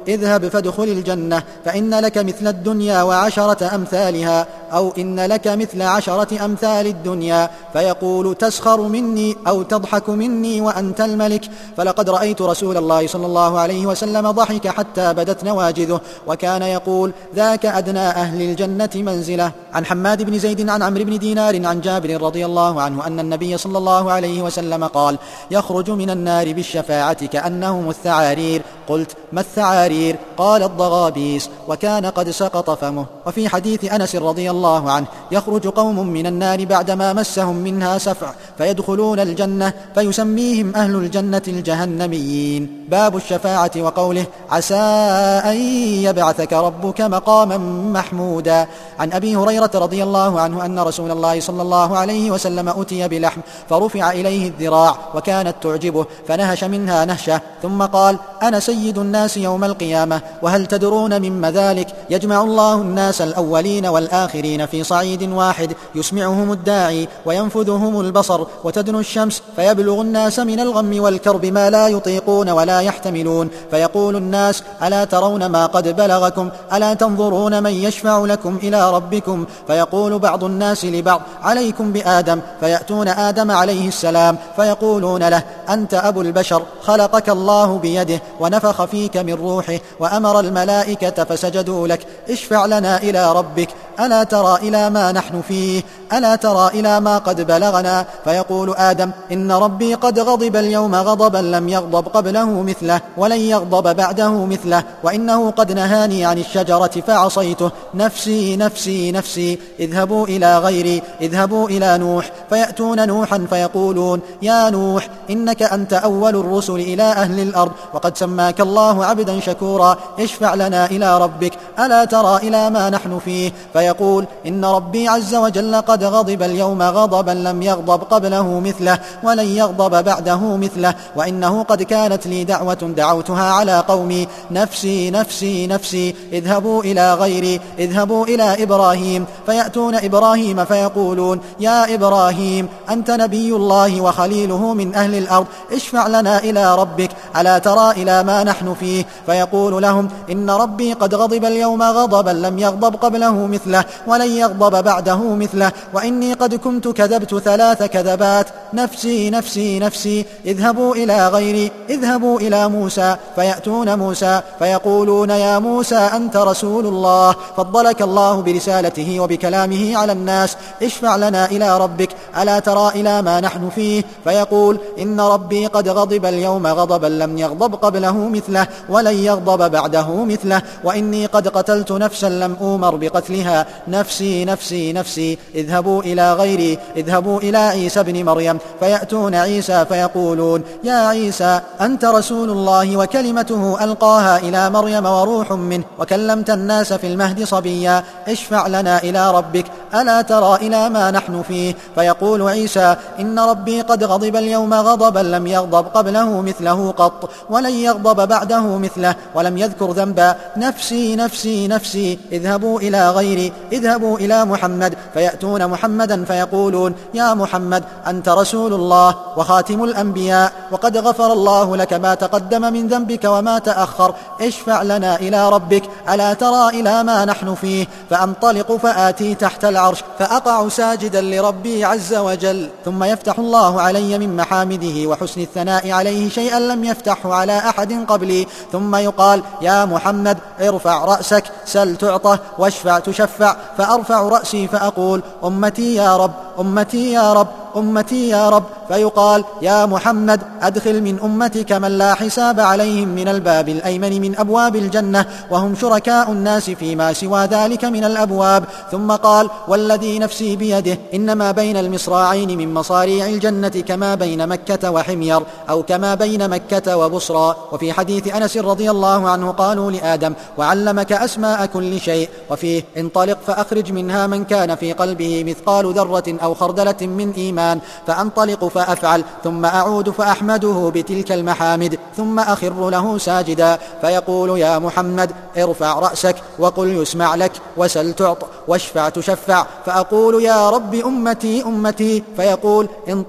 S2: اذهب فادخل الجنة فإن لك مثل الدنيا وعشرة أمثالها، أو إن لك مثل 10 أمثال الدنيا، فيقول تسخر مني أو تضحك مني وأنت الملك. فلقد رأيت رسول الله صلى الله عليه وسلم ضحك حتى بدت نواجذه، وكان يقول ذاك أدنى أهل الجنة منزلة. عن حماد بن زيد عن عمرو بن دينار عن جابر رضي الله عنه أن النبي صلى الله عليه وسلم قال يخرج من النار بالشفاعة كأنهم الثعارير. قلت ما الثعارير؟ قال الضغابيس، وكان قد سقط فمه. وفي حديث أنس رضي الله عنه يخرج قوم من النار بعدما مسهم منها سفع فيدخلون الجنة فيسميهم أهل الجنة الجهنميين. باب الشفاعة وقوله عسى أن يبعثك ربك مقاما محمودا. عن أبي هريرة رضي الله عنه أن رسول الله صلى الله عليه وسلم أتي بلحم فرفع إليه الذراع وكانت تعجبه فنهش منها نهشة، ثم قال أنا سيد الناس يوم القيامة، وهل تدرون مما ذلك؟ يجمع الله الناس الأولين والآخرين في صعيد واحد، يسمعهم الداعي وينفذهم البصر وتدنو الشمس، فيبلغ الناس من الغم والكرب ما لا يطيقون ولا يحتملون، فيقول الناس ألا ترون ما قد بلغكم؟ ألا تنظرون من يشفع لكم إلى ربكم؟ فيقول بعض الناس لبعض عليكم بآدم، فيأتون آدم عليه السلام فيقولون له أنت أبو البشر، خلقك الله بيده ونفخ فيك من روحه وأمر الملائكة فسجدوا لك، اشفع لنا إلى ربك، ألا ترى إلى ما نحن فيه؟ ألا ترى إلى ما قد بلغنا؟ فيقول آدم إن ربي قد غضب اليوم غضبا لم يغضب قبله مثله ولن يغضب بعده مثله، وإنه قد نهاني عن الشجرة فعصيته، نفسي نفسي نفسي، اذهبوا إلى غيري، اذهبوا إلى نوح. فيأتون نوحا فيقولون يا نوح إنك أنت أول الرسل إلى أهل الأرض، وقد سماك الله عبدا شكورا، اشفع لنا إلى ربك، ألا ترى إلى ما نحن فيه؟ فيقول إن ربي عز وجل قد غضب اليوم غضبا لم يغضب قبله مثله ولن يغضب بعده مثله، وإنه قد كانت لي دعوة دعوتها على قومي، نفسي نفسي نفسي، اذهبوا إلى غيري، اذهبوا إلى إبراهيم. فيأتون إبراهيم فيقولون يا إبراهيم أنت نبي الله وخليله من أهل الأرض، اشفع لنا إلى ربك، ألا ترى إلى ما نحن فيه؟ فيقول لهم إن ربي قد غضب اليوم غضبا لم يغضب قبله مثله ولن يغضب بعده مثله، وإني قد كنت كذبت 3 كذبات، نفسي نفسي نفسي، اذهبوا إلى غيري، اذهبوا إلى موسى. فيأتون موسى فيقولون يا موسى أنت رسول الله، فضلك الله برسالته وبكلامه على الناس، اشفع لنا إلى ربك، ألا ترى إلى ما نحن فيه؟ فيقول إن ربي قد غضب اليوم غضبا لم يغضب قبله مثله ولن يغضب بعده مثله، وإني قد قتلت نفسا لم أومر بقتلها، نفسي نفسي نفسي، اذهبوا إلى غيري، اذهبوا إلى عيسى بن مريم. فيأتون عيسى فيقولون يا عيسى أنت رسول الله وكلمته ألقاها إلى مريم وروح منه، وكلمت الناس في المهد صبيا، اشفع لنا إلى ربك، ألا ترى إلى ما نحن فيه؟ فيقول عيسى إن ربي قد غضب اليوم غضبا لم يغضب قبله مثله قط ولن يغضب بعده مثله، ولم يذكر ذنبا، نفسي نفسي نفسي، اذهبوا إلى غيري، اذهبوا إلى محمد. فيأتون محمدا فيقولون يا محمد أنت رسول الله وخاتم الأنبياء، وقد غفر الله لك ما تقدم من ذنبك وما تأخر، اشفع لنا إلى ربك، ألا ترى إلى ما نحن فيه؟ فأنطلق فآتي تحت العرش فأقع ساجدا لربي عز وجل، ثم يفتح الله علي من محامده وحسن الثناء عليه شيئا لم يفتحه على أحد قبلي، ثم يقال يا محمد ارفع رأسك، سل تعطى، واشفع تشفع. فأرفع رأسي فأقول أمتي يا رب، أمتي يا رب، أمتي يا رب. فيقال يا محمد أدخل من أمتك من لا حساب عليهم من الباب الأيمن من أبواب الجنة، وهم شركاء الناس فيما سوى ذلك من الأبواب. ثم قال والذي نفسي بيده إنما بين المصراعين من مصاريع الجنة كما بين مكة وحمير، أو كما بين مكة وبصرى. وفي حديث أنس رضي الله عنه قالوا لآدم وعلمك أسماء كل شيء، وفيه انطلق فأخرج منها من كان في قلبه مثقال ذرة أو خردلة من إيمان، فأنطلق فأفعل، ثم أعود فأحمده بتلك المحامد، ثم أخر له ساجدا، فيقول يا محمد ارفع رأسك وقل يسمع لك، وسل تعط، واشفع تشفع. فأقول يا رب أمتي أمتي، فيقول انطلق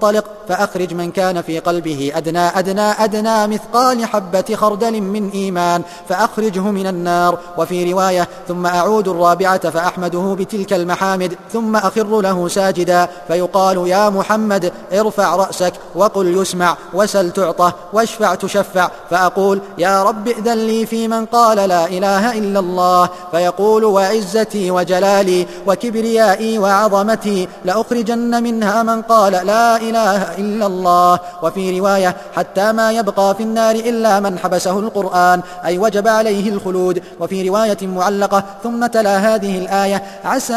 S2: فأخرج من كان في قلبه أدنى مثقال حبة خردل من إيمان فأخرجه من النار. وفي رواية: ثم أعود الرابعة فأحمده بتلك المحامد ثم أخر له ساجدا فيقال: يا محمد ارفع رأسك وقل يسمع وسل تعطى واشفع تشفع. فأقول: يا رب ائذن لي في من قال لا إله إلا الله. فيقول: وعزتي وجلالي وكبريائي وعظمتي لأخرجن منها من قال لا إله إلا الله. وفي رواية: حتى ما يبقى في النار إلا من حبسه القرآن، أي وجب عليه الخلود. وفي رواية معلقة: ثم تلا هذه الآية: عسى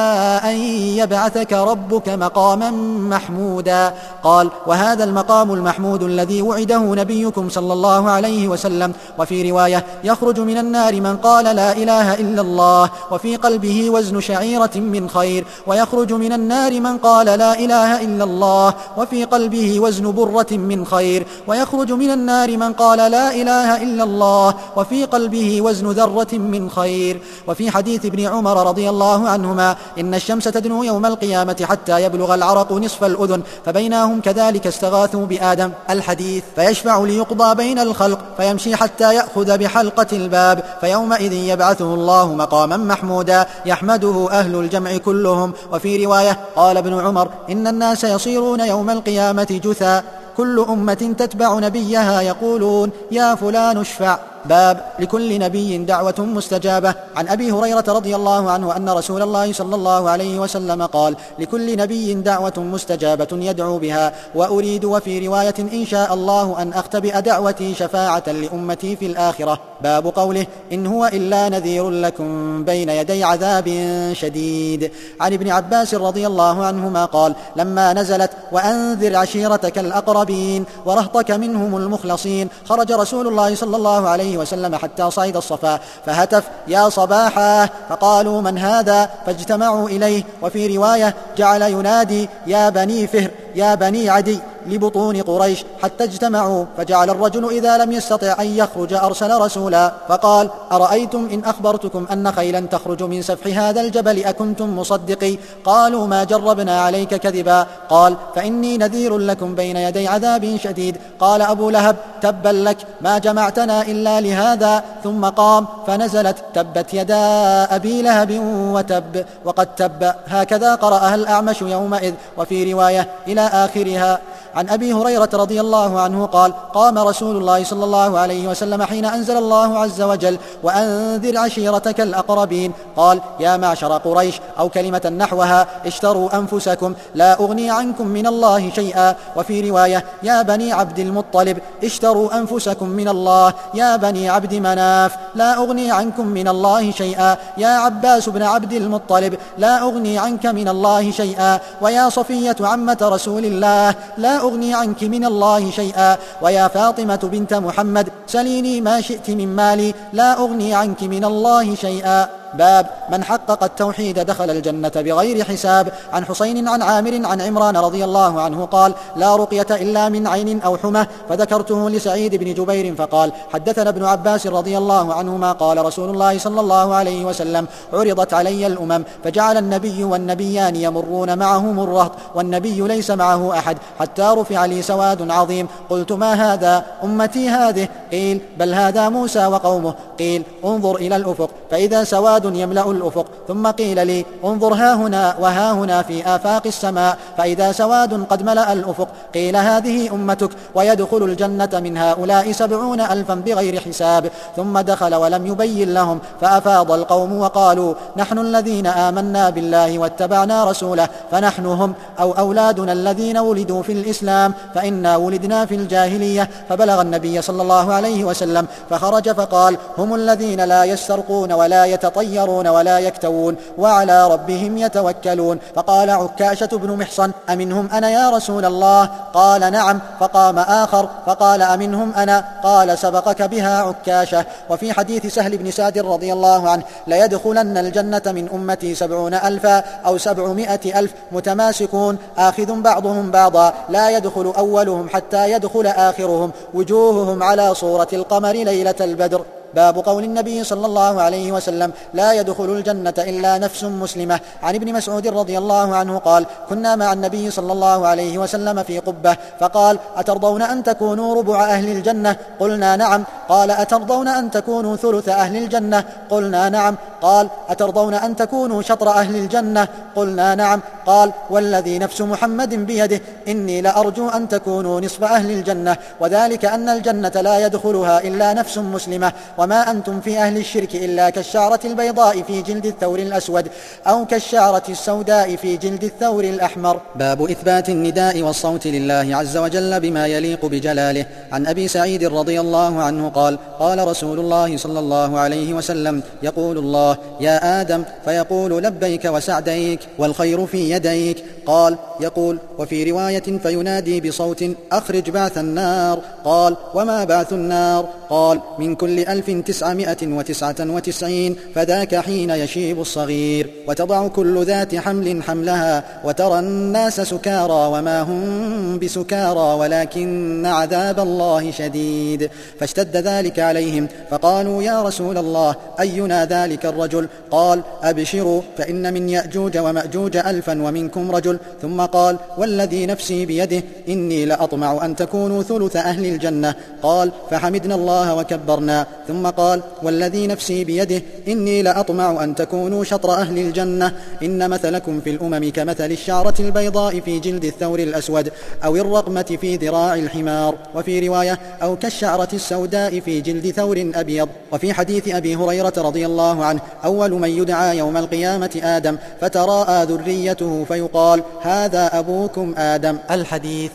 S2: أن يبعثك ربك مقاما محمودا. قال: وهذا المقام المحمود الذي وعده نبيكم صلى الله عليه وسلم. وفي رواية: يخرج من النار من قال لا إله إلا الله وفي قلبه وزن شعيرة من خير، ويخرج من النار من قال لا إله إلا الله وفي قلبه وزن برة من خير، ويخرج من النار من قال لا إله إلا الله وفي قلبه وزن ذرة من خير. وفي حديث ابن عمر رضي الله عنهما: إن الشمس تدنو يوم القيامة حتى يبلغ العرق نصف الأذن، فبينهم كذلك استغاثوا بآدم. الحديث: فيشفع ليقضى بين الخلق فيمشي حتى يأخذ بحلقة الباب، فيومئذ يبعثه الله مقاما محمودا يحمده أهل الجمع كلهم. وفي رواية: قال ابن عمر: إن الناس يصيرون يوم القيامة جثا، كل أمة تتبع نبيها يقولون: يا فلان اشفع. باب لكل نبي دعوة مستجابة. عن أبي هريرة رضي الله عنه أن رسول الله صلى الله عليه وسلم قال: لكل نبي دعوة مستجابة يدعو بها، وأريد وفي رواية: إن شاء الله أن أختبئ دعوتي شفاعة لأمتي في الآخرة. باب قوله: إن هو إلا نذير لكم بين يدي عذاب شديد. عن ابن عباس رضي الله عنهما قال: لما نزلت وأنذر عشيرتك الأقربين ورهطك منهم المخلصين، خرج رسول الله صلى الله عليه وسلم حتى صعد الصفا فهتف: يا صباحا، فقالوا: من هذا؟ فاجتمعوا إليه. وفي رواية: جعل ينادي: يا بني فهر، يا بني عدي، لبطون قريش، حتى اجتمعوا. فجعل الرجل إذا لم يستطع أن يخرج أرسل رسولا فقال: أرأيتم إن أخبرتكم أن خيلا تخرج من سفح هذا الجبل أكنتم مصدقي؟ قالوا: ما جربنا عليك كذبا. قال: فإني نذير لكم بين يدي عذاب شديد. قال أبو لهب: تبا لك، ما جمعتنا إلا لهذا. ثم قام فنزلت: تبت يدا أبي لهب وتب، وقد تب. هكذا قرأها الأعمش يومئذ. وفي رواية إلى آخرها. عن أبي هريرة رضي الله عنه قال: قام رسول الله صلى الله عليه وسلم حين أنزل الله عز وجل: وأنذر عشيرتك الأقربين. قال: يا معشر قريش، أو كلمة نحوها: اشتروا أنفسكم، لا أغني عنكم من الله شيئا. وفي رواية: يا بني عبد المطلب، اشتروا أنفسكم من الله. يا بني عبد مناف، لا أغني عنكم من الله شيئا. يا عباس بن عبد المطلب، لا أغني عنك من الله شيئا. ويا صفية عمة رسول الله، لا أغني عنك من الله شيئا. ويا فاطمة بنت محمد، سليني ما شئت من مالي، لا أغني عنك من الله شيئا. باب من حقق التوحيد دخل الجنة بغير حساب. عن حسين عن عامر عن عمران رضي الله عنه قال: لا رقية إلا من عين أو حمى. فذكرته لسعيد بن جبير فقال: حدثنا ابن عباس رضي الله عنهما قال: رسول الله صلى الله عليه وسلم: عرضت علي الأمم، فجعل النبي والنبيان يمرون معهم الرهط، والنبي ليس معه أحد، حتى رفع لي سواد عظيم. قلت: ما هذا؟ أمتي هذه. قيل: بل هذا موسى وقومه. قيل: انظر إلى الأفق، فإذا سواد يملأ الأفق. ثم قيل لي: انظر ها هنا وها هنا في آفاق السماء، فإذا سواد قد ملأ الأفق. قيل: هذه أمتك، ويدخل الجنة من هؤلاء 70,000 بغير حساب. ثم دخل ولم يبين لهم، فأفاض القوم وقالوا: نحن الذين آمنا بالله واتبعنا رسوله، فنحن هم، أو أولادنا الذين ولدوا في الإسلام، فإنا ولدنا في الجاهلية. فبلغ النبي صلى الله عليه وسلم فخرج فقال: هم الذين لا يسترقون ولا يتطيرون ولا يكتوون، وعلى ربهم يتوكلون. فقال عكاشة بن محصن: أمنهم أنا يا رسول الله؟ قال: نعم. فقام آخر فقال: أمنهم أنا؟ قال: سبقك بها عكاشة. وفي حديث سهل بن سعد رضي الله عنه: ليدخلن الجنة من أمتي 70,000 أو 700,000 متماسكون آخذ بعضهم بعضا، لا يدخل أولهم حتى يدخل آخرهم، وجوههم على صورة القمر ليلة البدر. باب قول النبي صلى الله عليه وسلم: لا يدخل الجنة إلا نفس مسلمة. عن ابن مسعود رضي الله عنه قال: كنا مع النبي صلى الله عليه وسلم في قبة، فقال: أترضون أن تكونوا ربع أهل الجنة؟ قلنا نعم. قال: أترضون أن تكونوا ثلث أهل الجنة؟ قلنا نعم. قال: أترضون أن تكونوا شطر أهل الجنة؟ قلنا نعم. قال: والذي نفس محمد بيده إني لأرجو أن تكونوا نصف أهل الجنة، وذلك أن الجنة لا يدخلها إلا نفس مسلمة، وما أنتم في أهل الشرك إلا كالشعرة البيضاء في جلد الثور الأسود، أو كالشعرة السوداء في جلد الثور الأحمر. باب إثبات النداء والصوت لله عز وجل بما يليق بجلاله. عن أبي سعيد رضي الله عنه قال: قال رسول الله صلى الله عليه وسلم: يقول الله: يا آدم، فيقول: لبيك وسعديك والخير في يديك. قال: يقول. وفي رواية: فينادي بصوت: أخرج بعث النار. قال: وما بعث النار؟ قال: من كل 1999، فذاك حين يشيب الصغير، وتضع كل ذات حمل حملها، وترى الناس سكارى وما هم بسكارى ولكن عذاب الله شديد. فاشتد ذلك عليهم، فقالوا: يا رسول الله، أينا ذلك الرجل؟ قال: أبشروا، فإن من يأجوج ومأجوج 1000 ومنكم رجل. ثم قال: والذي نفسي بيده إني لأطمع أن تكونوا ثلث أهل الجنة. قال: فحمدنا الله وكبرنا. ثم قال: والذي نفسي بيده إني لأطمع أن تكونوا شطر أهل الجنة. إن مثلكم في الأمم كمثل الشعرة البيضاء في جلد الثور الأسود، أو الرقمة في ذراع الحمار. وفي رواية: أو كالشعرة السوداء في جلد ثور أبيض. وفي حديث أبي هريرة رضي الله عنه: أول من يدعى يوم القيامة آدم، فتراءى ذريته فيقال: هذا أبوكم آدم. الحديث.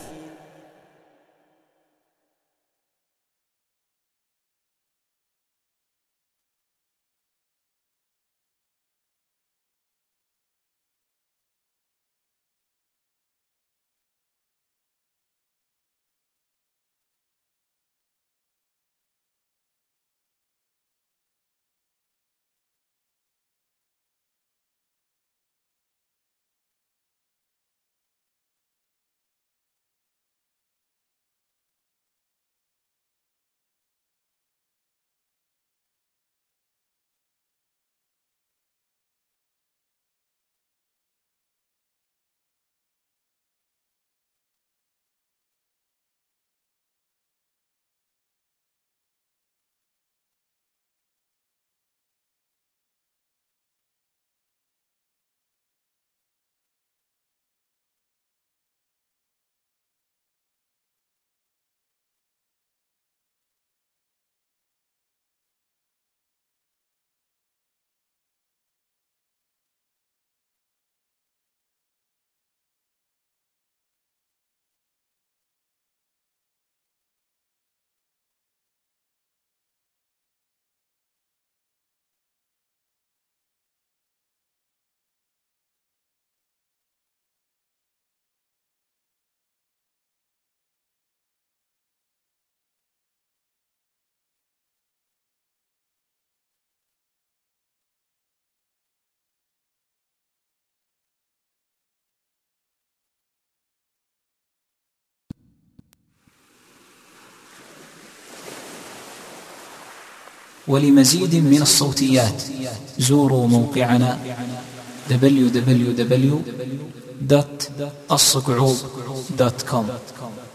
S1: ولمزيد من الصوتيات زوروا موقعنا www.الصقعوب.com.